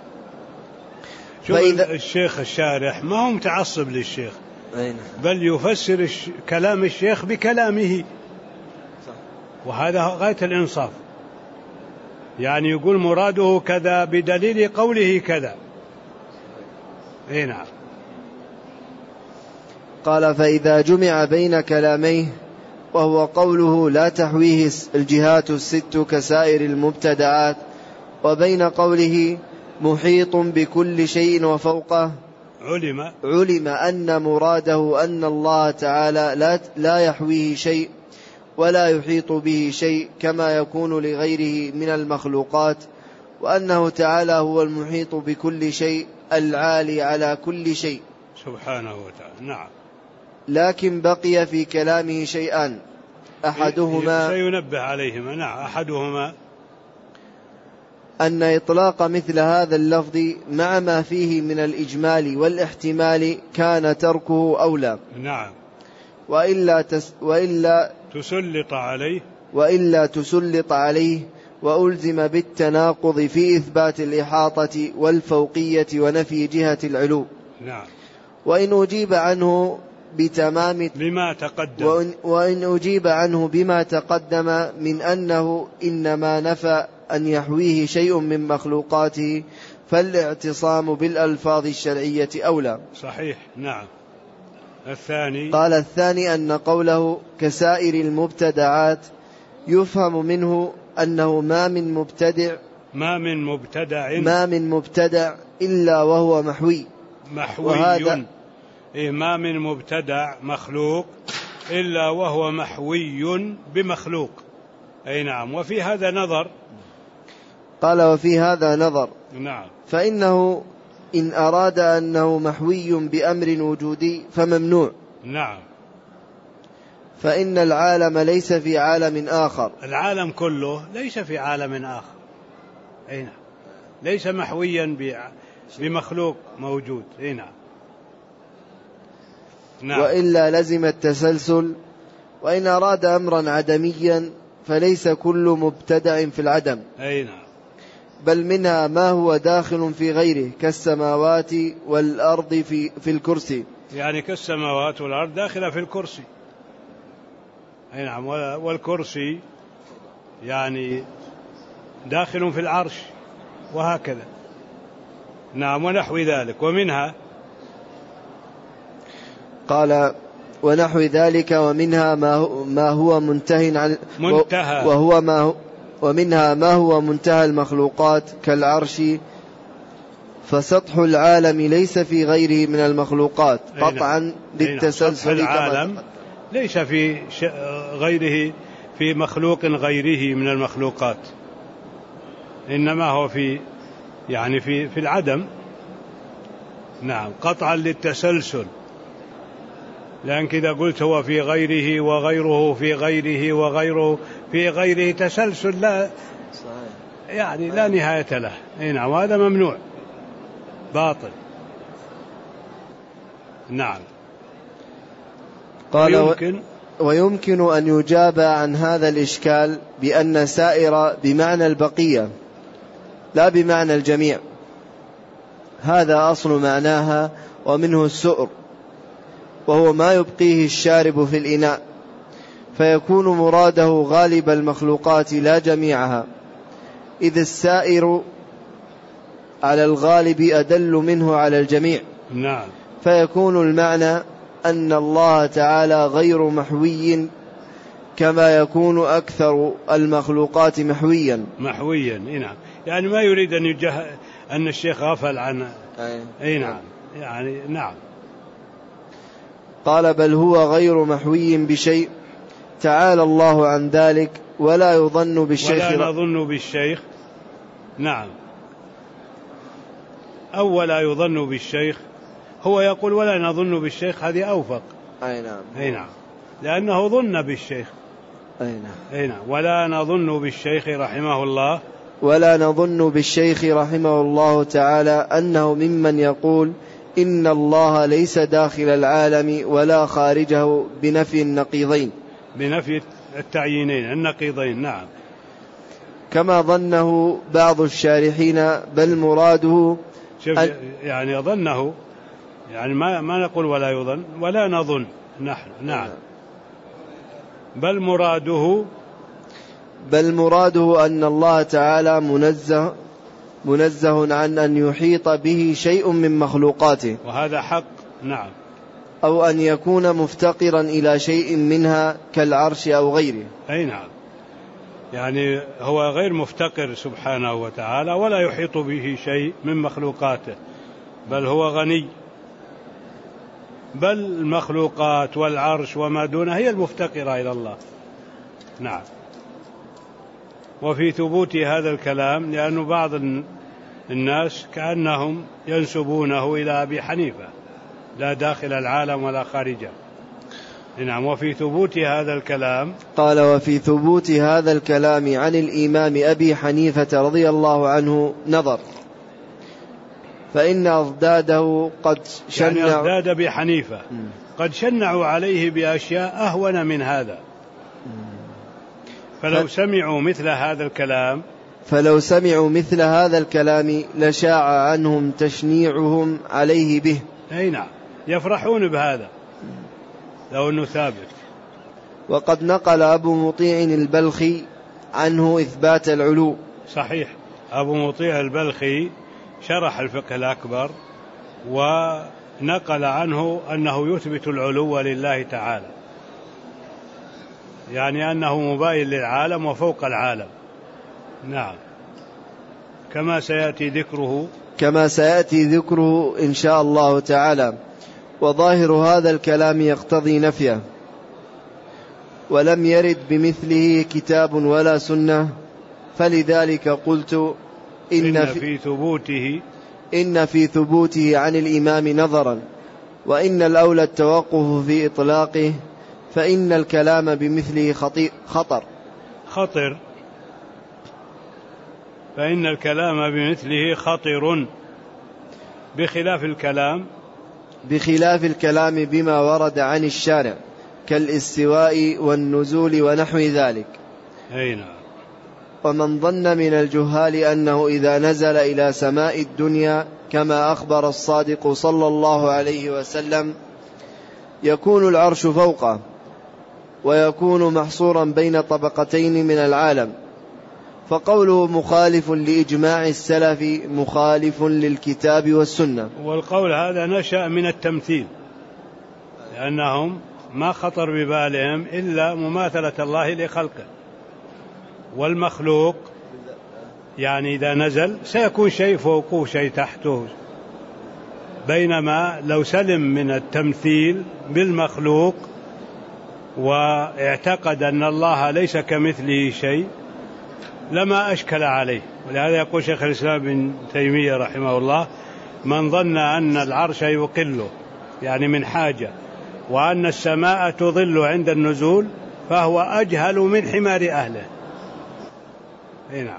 فإذا الشيخ الشارح ما هو متعصب للشيخ، بل يفسر كلام الشيخ بكلامه، وهذا غاية الإنصاف. يعني يقول مراده كذا بدليل قوله كذا. اي نعم. قال فإذا جمع بين كلاميه وهو قوله لا تحويه الجهات الست كسائر المبتدعات وبين قوله محيط بكل شيء وفوقه علم علم أن مراده أن الله تعالى لا, لا يحويه شيء ولا يحيط به شيء كما يكون لغيره من المخلوقات، وأنه تعالى هو المحيط بكل شيء العالي على كل شيء سبحانه وتعالى. نعم. لكن بقي في كلامه شيئان أحدهما سينبه عليهما. نعم. أحدهما أن إطلاق مثل هذا اللفظ مع ما فيه من الإجمال والاحتمال كان تركه أولى. نعم. وإلا, تس وإلا تسلط عليه وإلا تسلط عليه وألزم بالتناقض في إثبات الإحاطة والفوقية ونفي جهة العلو. نعم. وإن أجيب عنه بتمام بما تقدم وإن, وإن أجيب عنه بما تقدم من أنه إنما نفى أن يحويه شيء من مخلوقاته فالاعتصام بالألفاظ الشرعية أولى. صحيح. نعم. الثاني قال الثاني أن قوله كسائر المبتدعات يفهم منه أنه ما من مبتدع ما من مبتدع ما من مبتدع إلا وهو محوي محوي إيه ما من مبتدع مخلوق إلا وهو محوي بمخلوق. أي نعم. وفي هذا نظر. قال وفي هذا نظر. نعم. فإنه إن أراد أنه محوي بأمر وجودي فممنوع. نعم. فإن العالم ليس في عالم آخر. العالم كله ليس في عالم آخر. أي نعم. ليس محويا بمخلوق موجود. أي نعم. نعم. وإلا لزم التسلسل. وإن أراد أمرا عدميا فليس كل مبتدع في العدم. أي نعم. بل منها ما هو داخل في غيره كالسماوات والأرض في, في الكرسي. يعني كالسماوات والأرض داخلة في الكرسي. أي نعم. والكرسي يعني داخل في العرش وهكذا. نعم. ونحو ذلك. ومنها قال ونحو ذلك ومنها ما هو منتهى عن منتهى وهو ما هو ومنها ما هو منتهى المخلوقات كالعرش فسطح العالم ليس في غيره من المخلوقات قطعا للتسلسل. العالم ليس في غيره في مخلوق غيره من المخلوقات إنما هو في يعني في في العدم. نعم. قطعا للتسلسل. لأن إذا قلت هو في غيره وغيره في غيره وغيره في غيره تسلسل لا يعني لا نهاية له. نعم. وهذا ممنوع باطل. نعم. قال ويمكن, ويمكن أن يجاب عن هذا الإشكال بأن سائر بمعنى البقية لا بمعنى الجميع. هذا أصل معناها ومنه السؤر وهو ما يبقيه الشارب في الإناء فيكون مراده غالب المخلوقات لا جميعها إذ السائر على الغالب أدل منه على الجميع. نعم. فيكون المعنى أن الله تعالى غير محوي كما يكون أكثر المخلوقات محويا محويا. نعم. يعني ما يريد أن يجه أن الشيخ غفل عن أي نعم يعني نعم. قال بل هو غير محوي بشيء تعالى الله عن ذلك ولا يظن بالشيخ ولا نظن بالشيخ. نعم. أو ولا يظن بالشيخ. هو يقول ولا نظن بالشيخ هذه أوفق. أي نعم. أي نعم. لأنه ظن بالشيخ. أي نعم. أي نعم. ولا نظن بالشيخ رحمه الله ولا نظن بالشيخ رحمه الله تعالى أنه ممن يقول إن الله ليس داخل العالم ولا خارجه بنفي النقيضين بنفي التعيينين النقيضين. نعم. كما ظنه بعض الشارحين بل مراده شوف يعني ظنه يعني ما ما نقول ولا يظن ولا نظن نحن. نعم. بل مراده بل مراده أن الله تعالى منزه منزه عن أن يحيط به شيء من مخلوقاته وهذا حق. نعم. أو أن يكون مفتقرا إلى شيء منها كالعرش أو غيره. أي نعم. يعني هو غير مفتقر سبحانه وتعالى ولا يحيط به شيء من مخلوقاته بل هو غني. بل المخلوقات والعرش وما دونه هي المفتقرة إلى الله. نعم. وفي ثبوت هذا الكلام لأن بعض الناس كأنهم ينسبونه إلى أبي حنيفة لا داخل العالم ولا خارجه. نعم. وفي ثبوت هذا الكلام قال وفي ثبوت هذا الكلام عن الإمام أبي حنيفة رضي الله عنه نظر فإن أضداده قد شنعوا يعني أضداد أبي حنيفة قد شنعوا عليه بأشياء أهون من هذا. فلو سمعوا مثل هذا الكلام فلو سمعوا مثل هذا الكلام لشاع عنهم تشنيعهم عليه به. أي نعم. يفرحون بهذا لو أنه ثابت. وقد نقل أبو مطيع البلخي عنه إثبات العلو صحيح. أبو مطيع البلخي شرح الفقه الأكبر ونقل عنه أنه يثبت العلو لله تعالى، يعني أنه مباين للعالم وفوق العالم. نعم، كما سيأتي ذكره كما سيأتي ذكره إن شاء الله تعالى. وظاهر هذا الكلام يقتضي نفيه، ولم يرد بمثله كتاب ولا سنة، فلذلك قلت إن, إن في ثبوته إن في ثبوته عن الإمام نظرا، وإن الأولى التوقف في إطلاقه، فإن الكلام بمثله خطر خطر فإن الكلام بمثله خطر بخلاف الكلام بخلاف الكلام بما ورد عن الشارع كالاستواء والنزول ونحو ذلك. أين. ومن ظن من الجهال أنه إذا نزل إلى سماء الدنيا كما أخبر الصادق صلى الله عليه وسلم يكون العرش فوقه، ويكون محصورا بين طبقتين من العالم، فقوله مخالف لإجماع السلف مخالف للكتاب والسنة. والقول هذا نشأ من التمثيل، لأنهم ما خطر ببالهم إلا مماثلة الله لخلقه، والمخلوق يعني إذا نزل سيكون شيء فوقه شيء تحته، بينما لو سلم من التمثيل بالمخلوق واعتقد أن الله ليس كمثله شيء لما أشكل عليه. ولهذا يقول شيخ الإسلام ابن تيمية رحمه الله: من ظن أن العرش يقله يعني من حاجة، وأن السماء تظل عند النزول، فهو أجهل من حمار أهله. نعم.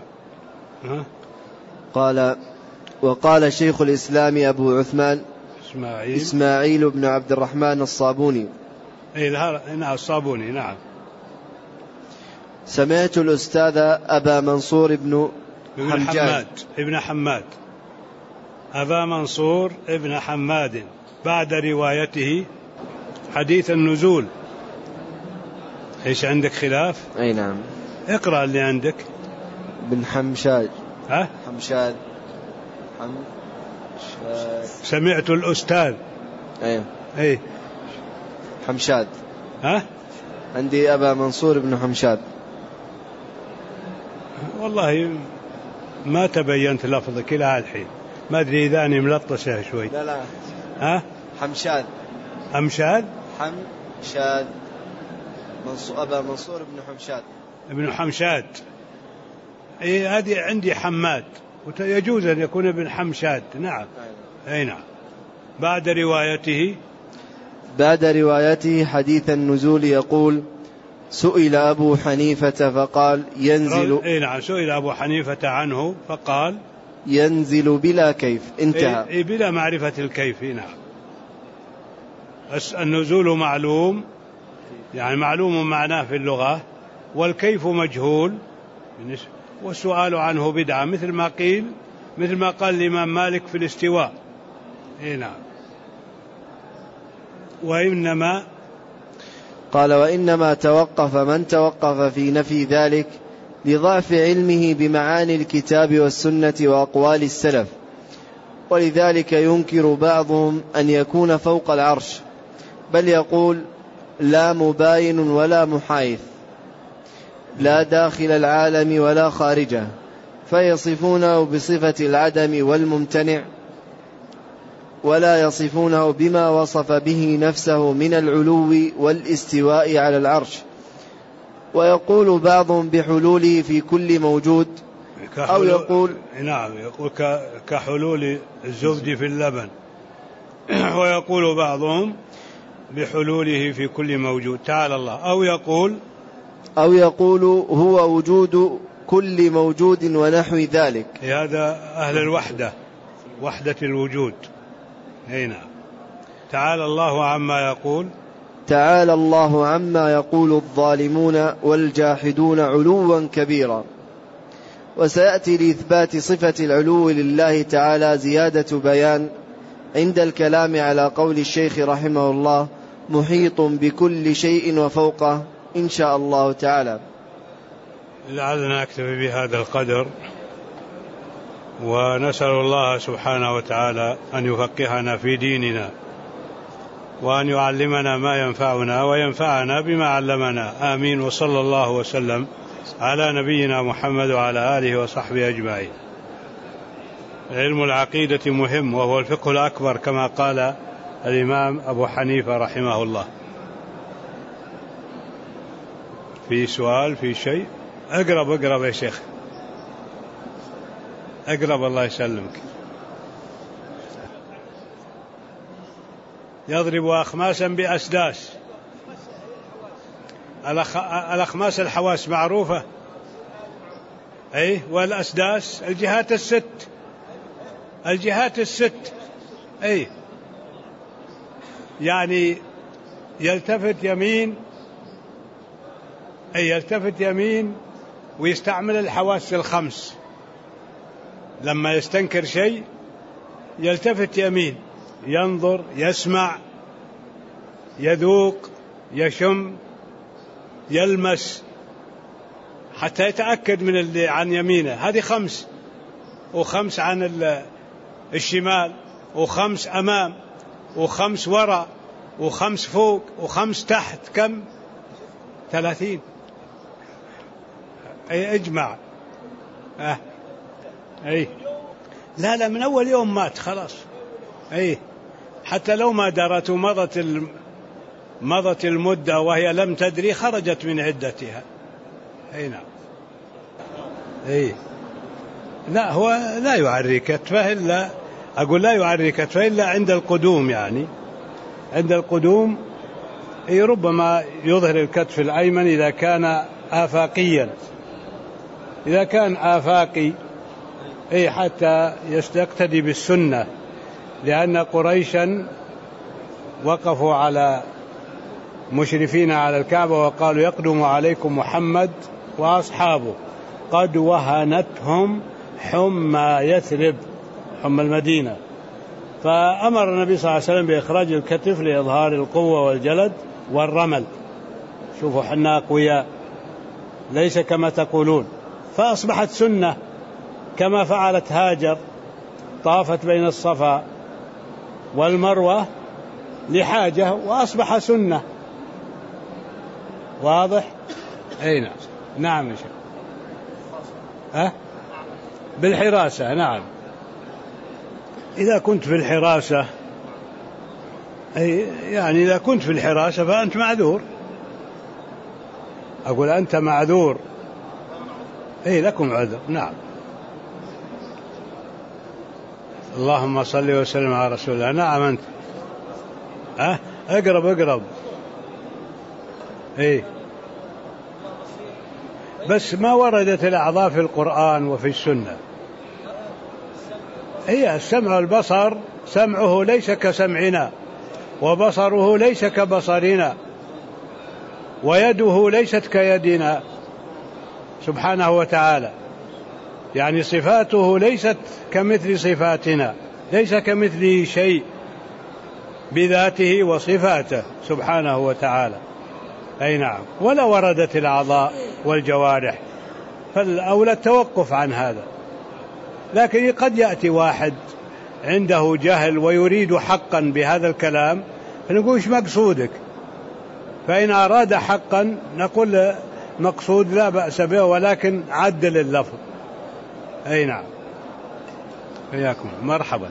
قال وقال شيخ الإسلام أبو عثمان إسماعيل, إسماعيل بن عبد الرحمن الصابوني نعم الصابوني نعم سمعت الأستاذ أبا منصور بن حماد ابن حماد أبا منصور ابن حماد بعد روايته حديث النزول. إيش عندك خلاف؟ أي نعم. اقرأ اللي عندك. بن حمشاد. ها؟ حمشاد. حمشاد. سمعت الأستاذ. أيه. أي. حمشاد. ها؟ عندي أبا منصور بن حمشاد. والله ما تبينت لفظك إلى هالحين، ما أدري إذا أني ملطسه شوي. لا لا. ها؟ حمشاد. حمشاد. حمشاد. منصور أبا منصور بن حمشاد. ابن حمشاد. إيه هذه عندي حماد، ويجوز أن يكون ابن حمشاد. نعم. أي نعم. بعد روايته بعد روايته حديث النزول يقول: سئل أبو حنيفة فقال ينزل. أي نعم، سئل أبو حنيفة عنه فقال ينزل بلا كيف. انتهى. أي بلا معرفة الكيف. نعم. النزول معلوم، يعني معلوم معناه في اللغة، والكيف مجهول، والسؤال عنه بدعة، مثل ما قيل مثل ما قال الإمام مالك في الاستواء. إيه نعم. وإنما قال وإنما توقف من توقف في نفي ذلك لضعف علمه بمعاني الكتاب والسنة وأقوال السلف، ولذلك ينكر بعضهم أن يكون فوق العرش، بل يقول لا مباين ولا محايث، لا داخل العالم ولا خارجه، فيصفونه بصفة العدم والممتنع، ولا يصفونه بما وصف به نفسه من العلو والاستواء على العرش. ويقول بعضهم بحلوله في كل موجود، أو يقول نعم يقول كحلول الزبد في اللبن ويقول بعضهم بحلوله في كل موجود تعالى الله، أو يقول أو يقول هو وجود كل موجود ونحو ذلك. هذا أهل الوحدة، وحدة الوجود. هنا تعالى الله عما يقول تعالى الله عما يقول الظالمون والجاحدون علوا كبيرا. وسيأتي لإثبات صفة العلو لله تعالى زيادة بيان عند الكلام على قول الشيخ رحمه الله: محيط بكل شيء وفوقه، إن شاء الله تعالى. لعلنا نكتفي بهذا القدر. ونسأل الله سبحانه وتعالى أن يفقهنا في ديننا وأن يعلمنا ما ينفعنا وينفعنا بما علمنا، آمين. وصلى الله وسلم على نبينا محمد وعلى آله وصحبه أجمعين. علم العقيدة مهم، وهو الفقه الأكبر كما قال الإمام أبو حنيفة رحمه الله. في سؤال في شيء؟ أقرب أقرب يا شيخ، أقرب الله يسلمك. يضرب أخماسا بأسداس. الأخماس الحواس معروفة، أي، والأسداس الجهات الست، الجهات الست، أي، يعني يلتفت يمين، أي يلتفت يمين ويستعمل الحواس الخمس. لما يستنكر شيء يلتفت يمين، ينظر، يسمع، يذوق، يشم، يلمس، حتى يتأكد من اللي عن يمينه. هذه خمس، وخمس عن الشمال، وخمس أمام، وخمس وراء، وخمس فوق، وخمس تحت. كم؟ ثلاثين. أي اجمع. أه. أي لا لا، من أول يوم مات خلاص. أي حتى لو ما درت ومضت مضت المدة وهي لم تدري خرجت من عدتها. أي نعم. أي لا، هو لا يعري كتفه إلا، أقول لا يعري كتفه إلا عند القدوم، يعني عند القدوم. أي ربما يظهر الكتف الأيمن إذا كان آفاقيا، إذا كان آفاقي، أي حتى يقتدي بالسنة، لأن قريشا وقفوا على مشرفين على الكعبة وقالوا يقدم عليكم محمد وأصحابه قد وهنتهم حمى يثرب، حمى المدينة. فأمر النبي صلى الله عليه وسلم بإخراج الكتف لإظهار القوة والجلد والرمل. شوفوا حنا أقوياء، ليس كما تقولون. فأصبحت سنة، كما فعلت هاجر، طافت بين الصفا والمروة لحاجة وأصبح سنة. واضح؟ أي نعم. نعم يا شيخ. أه؟ بالحراسة، نعم. إذا كنت في الحراسة، أي يعني إذا كنت في الحراسة فأنت معذور. أقول أنت معذور، أي لكم عذر. نعم. اللهم صل وسلم على رسول الله. نعم أنت. أه؟ أقرب أقرب. أي بس ما وردت الأعضاء في القرآن وفي السنة. هي السمع والبصر، سمعه ليس كسمعنا، وبصره ليس كبصرنا، ويده ليست كيدنا سبحانه وتعالى. يعني صفاته ليست كمثل صفاتنا، ليس كمثله شيء بذاته وصفاته سبحانه وتعالى. أي نعم. ولا وردت الأعضاء والجوارح، فالأولى التوقف عن هذا. لكن قد يأتي واحد عنده جهل ويريد حقا بهذا الكلام، فنقول ايش مقصودك؟ فإن أراد حقا نقول مقصود لا بأس به، ولكن عدل اللفظ. أي نعم. حياكم، مرحبا.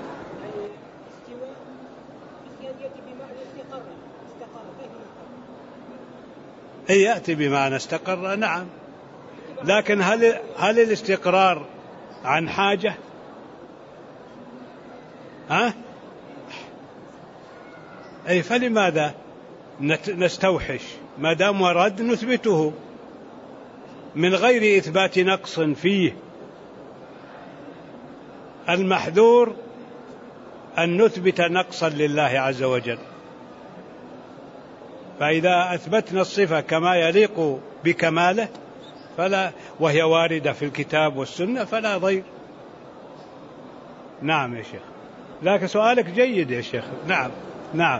أي يأتي بمعنى استقر، نعم. لكن هل هل الاستقرار عن حاجة؟ ها؟ أي فلماذا نستوحش؟ ما دام ورد نثبته من غير إثبات نقص فيه. المحذور أن نثبت نقصا لله عز وجل، فإذا أثبتنا الصفة كما يليق بكماله فلا، وهي واردة في الكتاب والسنة، فلا ضير. نعم يا شيخ. لكن سؤالك جيد يا شيخ. نعم نعم.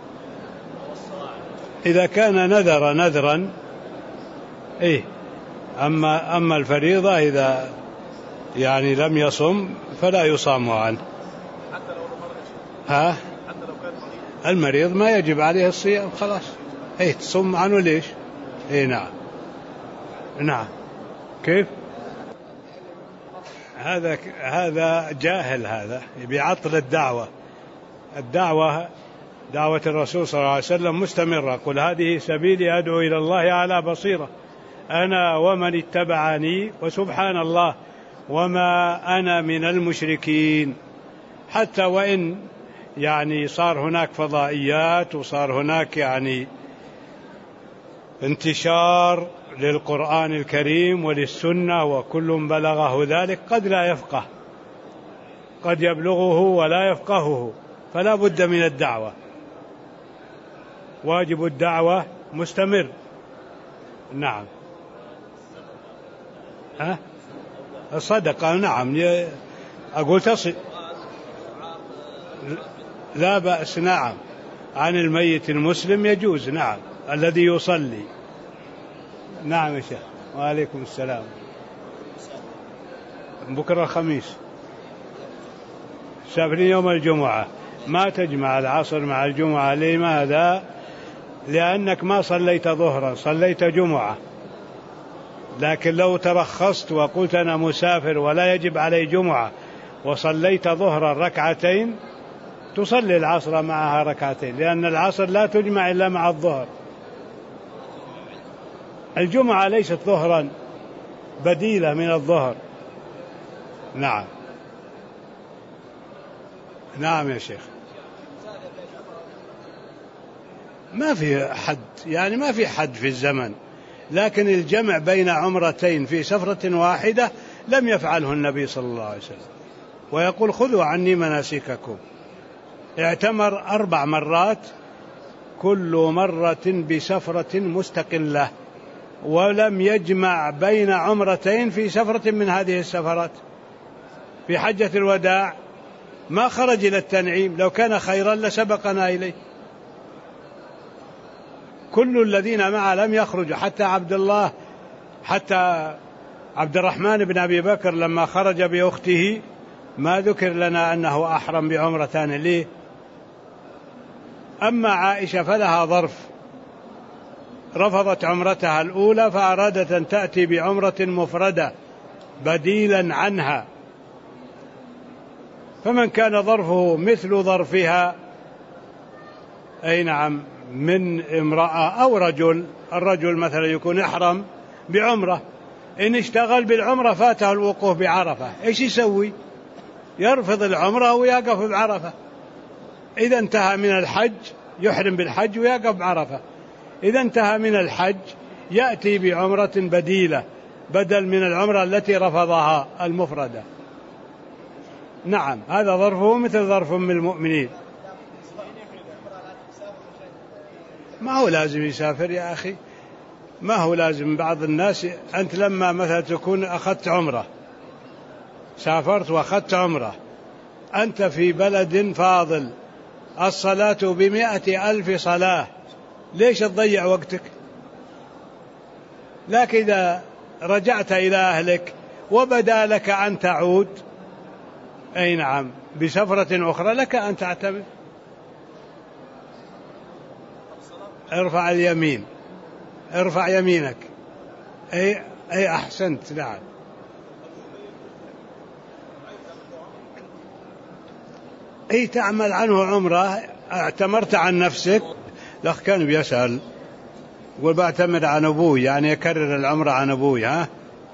إذا كان نذر نذرا، إيه أما أما الفريضة إذا يعني لم يصم فلا يصام عنه. حتى لو ها؟ حتى لو كان مريض المريض ما يجب عليه الصيام خلاص، ايه تصوم عنه ليش؟ ايه نعم نعم. كيف؟ هذا هذا جاهل، هذا بيعطل الدعوة. الدعوة دعوة الرسول صلى الله عليه وسلم مستمرة. قل هذه سبيلي أدعو إلى الله على بصيرة أنا ومن اتبعني وسبحان الله وما أنا من المشركين. حتى وإن يعني صار هناك فضائيات وصار هناك يعني انتشار للقرآن الكريم وللسنة وكل بلغه ذلك، قد لا يفقه، قد يبلغه ولا يفقهه، فلا بد من الدعوة. واجب الدعوة مستمر. نعم. ها؟ الصدقة نعم أقول تصل، لا بأس نعم، عن الميت المسلم يجوز نعم، الذي يصلي. نعم يا شيخ. وعليكم السلام. بكرة الخميس، سافرين يوم الجمعة، ما تجمع العصر مع الجمعة. لماذا؟ لأنك ما صليت ظهرا، صليت جمعة. لكن لو ترخصت وقلت أنا مسافر ولا يجب علي جمعة وصليت ظهرا ركعتين، تصلي العصر معها ركعتين، لأن العصر لا تجمع إلا مع الظهر. الجمعة ليست ظهرا، بديلة من الظهر. نعم نعم يا شيخ. ما في حد، يعني ما في حد في الزمن، لكن الجمع بين عمرتين في سفرة واحدة لم يفعله النبي صلى الله عليه وسلم، ويقول خذوا عني مناسككم. اعتمر أربع مرات، كل مرة بسفرة مستقلة، ولم يجمع بين عمرتين في سفرة من هذه السفرات. في حجة الوداع ما خرج إلى التنعيم، لو كان خيرا لسبقنا إليه. كل الذين معه لم يخرجوا، حتى عبد الله، حتى عبد الرحمن بن أبي بكر لما خرج بأخته ما ذكر لنا أنه أحرم بعمرتان ليه. أما عائشة فلها ظرف، رفضت عمرتها الأولى فأرادت أن تأتي بعمرة مفردة بديلا عنها، فمن كان ظرفه مثل ظرفها أي نعم من امرأة أو رجل، الرجل مثلا يكون احرم بعمرة، إن اشتغل بالعمرة فاته الوقوف بعرفة، إيش يسوي؟ يرفض العمرة ويقف بعرفة. إذا انتهى من الحج يحرم بالحج ويقف بعرفة، إذا انتهى من الحج يأتي بعمرة بديلة بدل من العمرة التي رفضها المفردة. نعم هذا ظرفه مثل ظرف من المؤمنين. ما هو لازم يسافر يا أخي، ما هو لازم. بعض الناس أنت لما مثلا تكون أخذت عمرة، سافرت وأخذت عمرة، أنت في بلد فاضل الصلاة بمئة ألف صلاة، ليش تضيع وقتك؟ لكن إذا رجعت إلى أهلك وبدا لك أن تعود أي نعم بسفرة أخرى لك أن تعتمد. ارفع اليمين، ارفع يمينك. أي, أي أحسنت. نعم أي تعمل عنه عمرة، اعتمرت عن نفسك. الأخ كان بيسأل يقول بعتمر عن أبوي، يعني يكرر العمرة عن أبوي. ها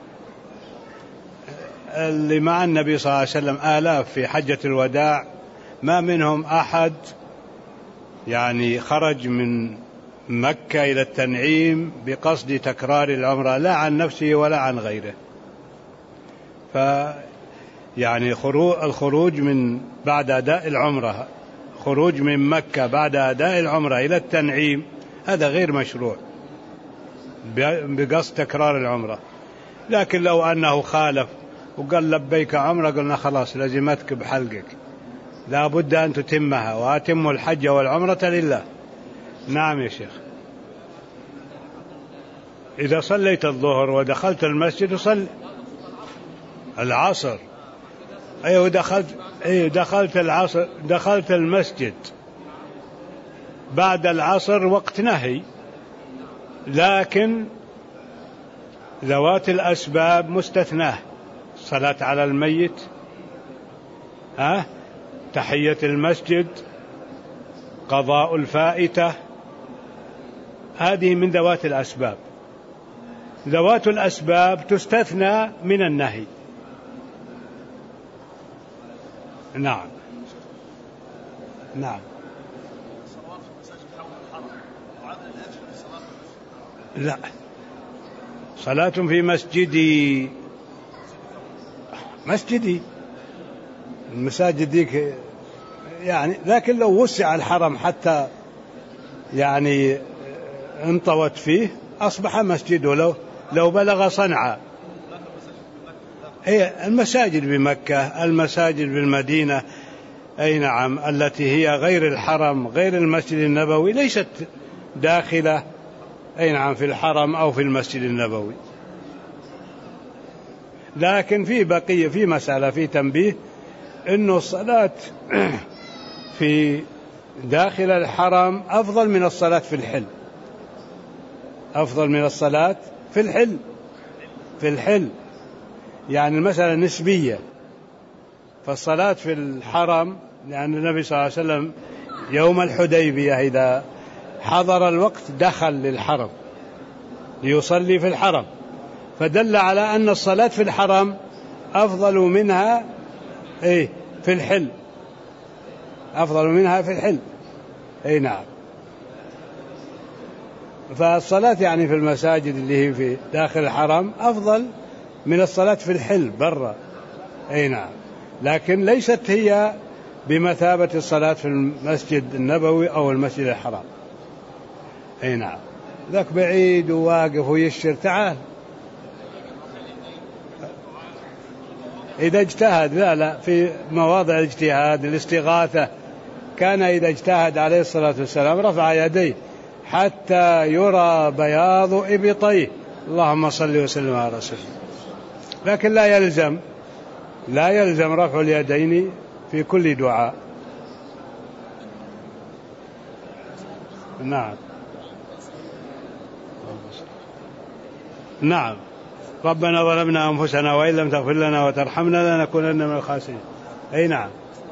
اللي مع النبي صلى الله عليه وسلم آلاف في حجة الوداع، ما منهم أحد يعني خرج من مكة إلى التنعيم بقصد تكرار العمرة، لا عن نفسه ولا عن غيره. ف يعني الخروج من بعد أداء العمرة، خروج من مكة بعد أداء العمرة إلى التنعيم، هذا غير مشروع بقصد تكرار العمرة. لكن لو أنه خالف وقال لبيك عمرة، قلنا خلاص لزمتك بحلقك، لا بد أن تتمها، وأتم الحج والعمرة لله. نعم يا شيخ. إذا صليت الظهر ودخلت المسجد صل العصر، أيوة دخلت أيوة دخلت العصر دخلت المسجد بعد العصر وقت نهي، لكن ذوات الأسباب مستثناه، صلاة على الميت، ها، تحية المسجد، قضاء الفائتة، هذه من ذوات الأسباب. ذوات الأسباب تستثنى من النهي. نعم نعم. لا، صلاة في مسجدي، مسجدي المساجد ديك يعني، لكن لو وسع الحرم حتى يعني انطوت فيه أصبح مسجد، ولو لو بلغ صنعاء. هي المساجد بمكة، المساجد بالمدينة، أي نعم، التي هي غير الحرم، غير المسجد النبوي، ليست داخلة أي نعم في الحرم أو في المسجد النبوي. لكن في بقية في مسألة في تنبيه، إنه الصلاة في داخل الحرم أفضل من الصلاة في الحل، أفضل من الصلاة في الحل. في الحل يعني المسألة نسبية. فالصلاة في الحرم، لأن النبي صلى الله عليه وسلم يوم الحديبية إذا حضر الوقت دخل للحرم ليصلي في الحرم، فدل على أن الصلاة في الحرم أفضل منها إيه في الحل، أفضل منها في الحل. أي نعم. فالصلاة يعني في المساجد اللي هي في داخل الحرم أفضل من الصلاة في الحل برا. أي نعم. لكن ليست هي بمثابة الصلاة في المسجد النبوي أو المسجد الحرام. أي نعم. ذاك بعيد وواقف ويشر، تعال إذا اجتهد. لا لا، في مواضع الاجتهاد الاستغاثة كان إذا اجتهد عليه الصلاة والسلام رفع يديه حتى يرى بياض إبطيه، اللهم صل وسلم على رسوله. لكن لا يلزم لا يلزم رفع اليدين في كل دعاء. نعم نعم. ربنا ظلمنا أنفسنا وإن لم تغفر لنا وترحمنا لنكونن من الخاسرين. أي نعم.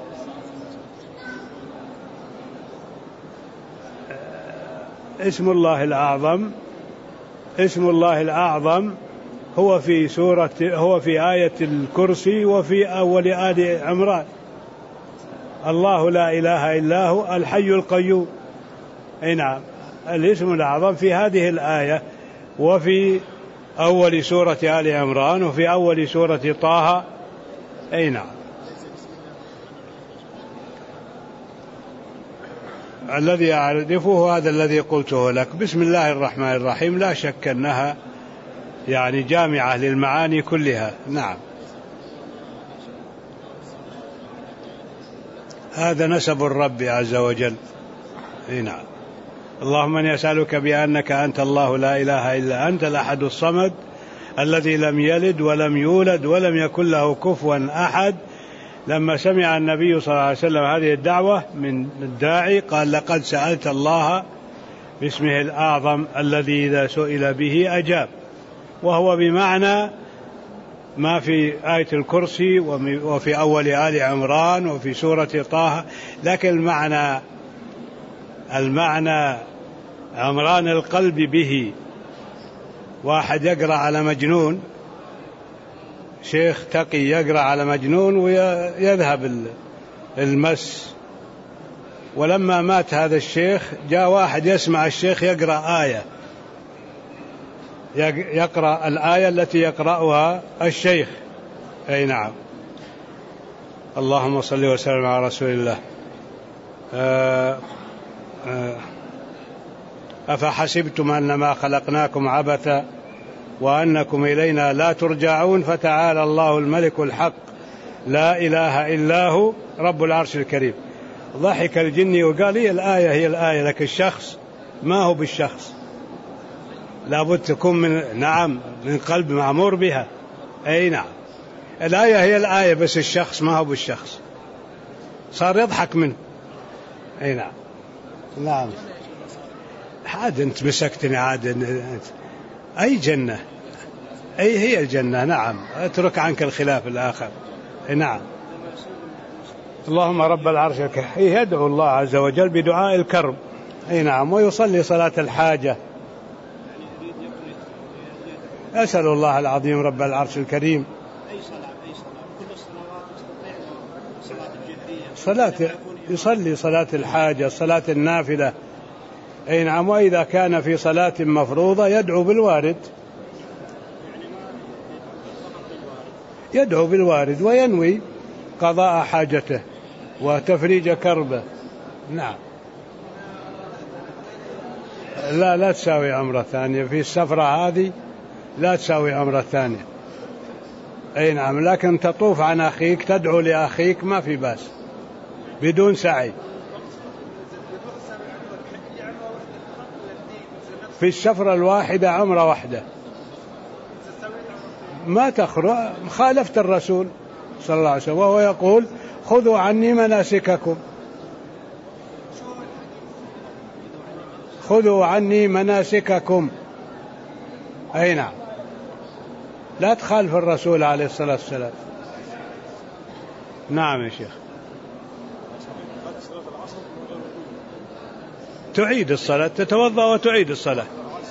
اسم الله الأعظم، اسم الله الأعظم هو في سورة هو في آية الكرسي وفي أول آل عمران. الله لا إله إلا هو الحي القيوم. أي نعم. الاسم الأعظم في هذه الآية وفي أول سورة آل عمران وفي أول سورة طه. أي نعم. الذي أعرفه هذا الذي قلته لك. بسم الله الرحمن الرحيم لا شك أنها يعني جامعة للمعاني كلها. نعم. هذا نسب الرب عز وجل. نعم. اللهم إني أسألك بأنك أنت الله لا إله إلا أنت الأحد الصمد الذي لم يلد ولم يولد ولم يكن له كفوا أحد. لما سمع النبي صلى الله عليه وسلم هذه الدعوة من الداعي قال لقد سألت الله باسمه الأعظم الذي إذا سئل به أجاب، وهو بمعنى ما في آية الكرسي وفي أول آل عمران وفي سورة طه. لكن المعنى المعنى عمران القلب به. واحد يقرأ على مجنون، شيخ تقي يقرأ على مجنون ويذهب المس. ولما مات هذا الشيخ جاء واحد يسمع الشيخ يقرأ آية، يقرأ الآية التي يقرأها الشيخ. أي نعم. اللهم صل وسلم على رسول الله. آه آه أفحسبتم أنما خلقناكم عبثا وأنكم إلينا لا ترجعون فتعالى الله الملك الحق لا إله إلا هو رب العرش الكريم. ضحك الجني وقال هي الآية هي الآية، لك الشخص ما هو بالشخص. لابد تكون من نعم من قلب معمور بها. أي نعم، الآية هي الآية بس الشخص ما هو بالشخص، صار يضحك منه. أي نعم. نعم عاد أنت مسكتني عاد. أي جنة، أي هي الجنة. نعم اترك عنك الخلاف الآخر. أي نعم. اللهم رب العرش الكريم يدعو الله عز وجل بدعاء الكرب. أي نعم. ويصلي صلاة الحاجة. أسأل الله العظيم رب العرش الكريم صلاة، يصلي صلاة الحاجة، صلاة النافلة. أي نعم. وإذا كان في صلاة مفروضة يدعو بالوارد، يدعو بالوارد وينوي قضاء حاجته وتفريج كربه. نعم. لا لا تساوي عمرة ثانية في السفرة هذه، لا تساوي عمرة ثانية. أي نعم. لكن تطوف عن أخيك، تدعو لأخيك، ما في بأس بدون سعي. في السفرة الواحدة عمرة واحدة ما تخرج، خالفت الرسول صلى الله عليه وسلم وهو يقول خذوا عني مناسككم، خذوا عني مناسككم. أي نعم. لا تخالف الرسول عليه الصلاة والسلام. نعم يا شيخ. تعيد الصلاة، تتوضأ وتعيد الصلاة.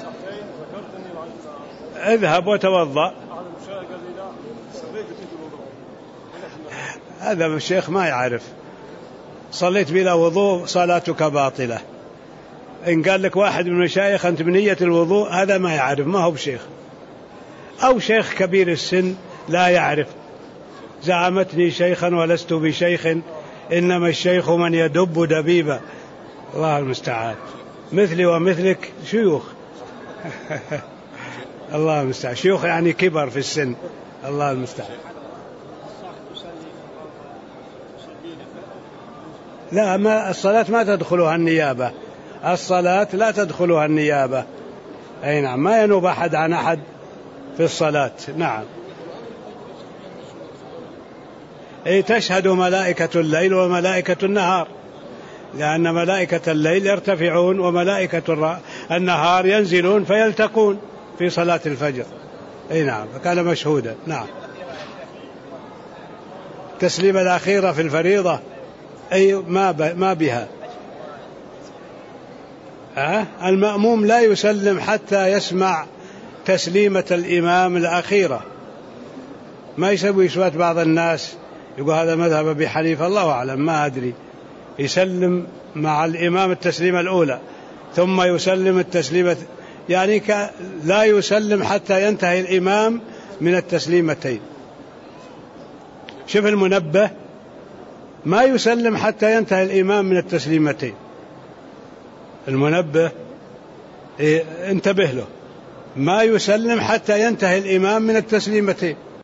اذهب وتوضأ. هذا الشيخ ما يعرف. صليت بلا وضوء صلاتك باطلة. إن قال لك واحد من المشايخ أنت بنية الوضوء، هذا ما يعرف، ما هو بشيخ، أو شيخ كبير السن لا يعرف. زعمتني شيخا ولست بشيخ، إنما الشيخ من يدب دبيبا. الله المستعان. مثلي ومثلك شيوخ. الله المستعان. شيوخ يعني كبر في السن. الله المستعان. لا، ما الصلاة ما تدخلها النيابة، الصلاة لا تدخلها النيابة. أي نعم. ما ينوب أحد عن أحد في الصلاة. نعم. أي تشهد ملائكة الليل وملائكة النهار، لأن ملائكة الليل يرتفعون وملائكة النهار ينزلون فيلتقون في صلاة الفجر. أي نعم. فكان مشهودا. نعم. تسليم الأخيرة في الفريضة أي ما ما بها. أه؟ المأموم لا يسلم حتى يسمع تسليمة الإمام الأخيرة. ما يسوي شوات بعض الناس يقول هذا مذهب أبي حنيفة، الله أعلم ما أدري، يسلم مع الإمام التسليمة الأولى ثم يسلم التسليمة، يعني لا يسلم حتى ينتهي الإمام من التسليمتين. شوف المنبه، ما يسلم حتى ينتهي الإمام من التسليمتين. المنبه إيه، انتبه له، ما يسلم حتى ينتهي الإمام من التسليمتين.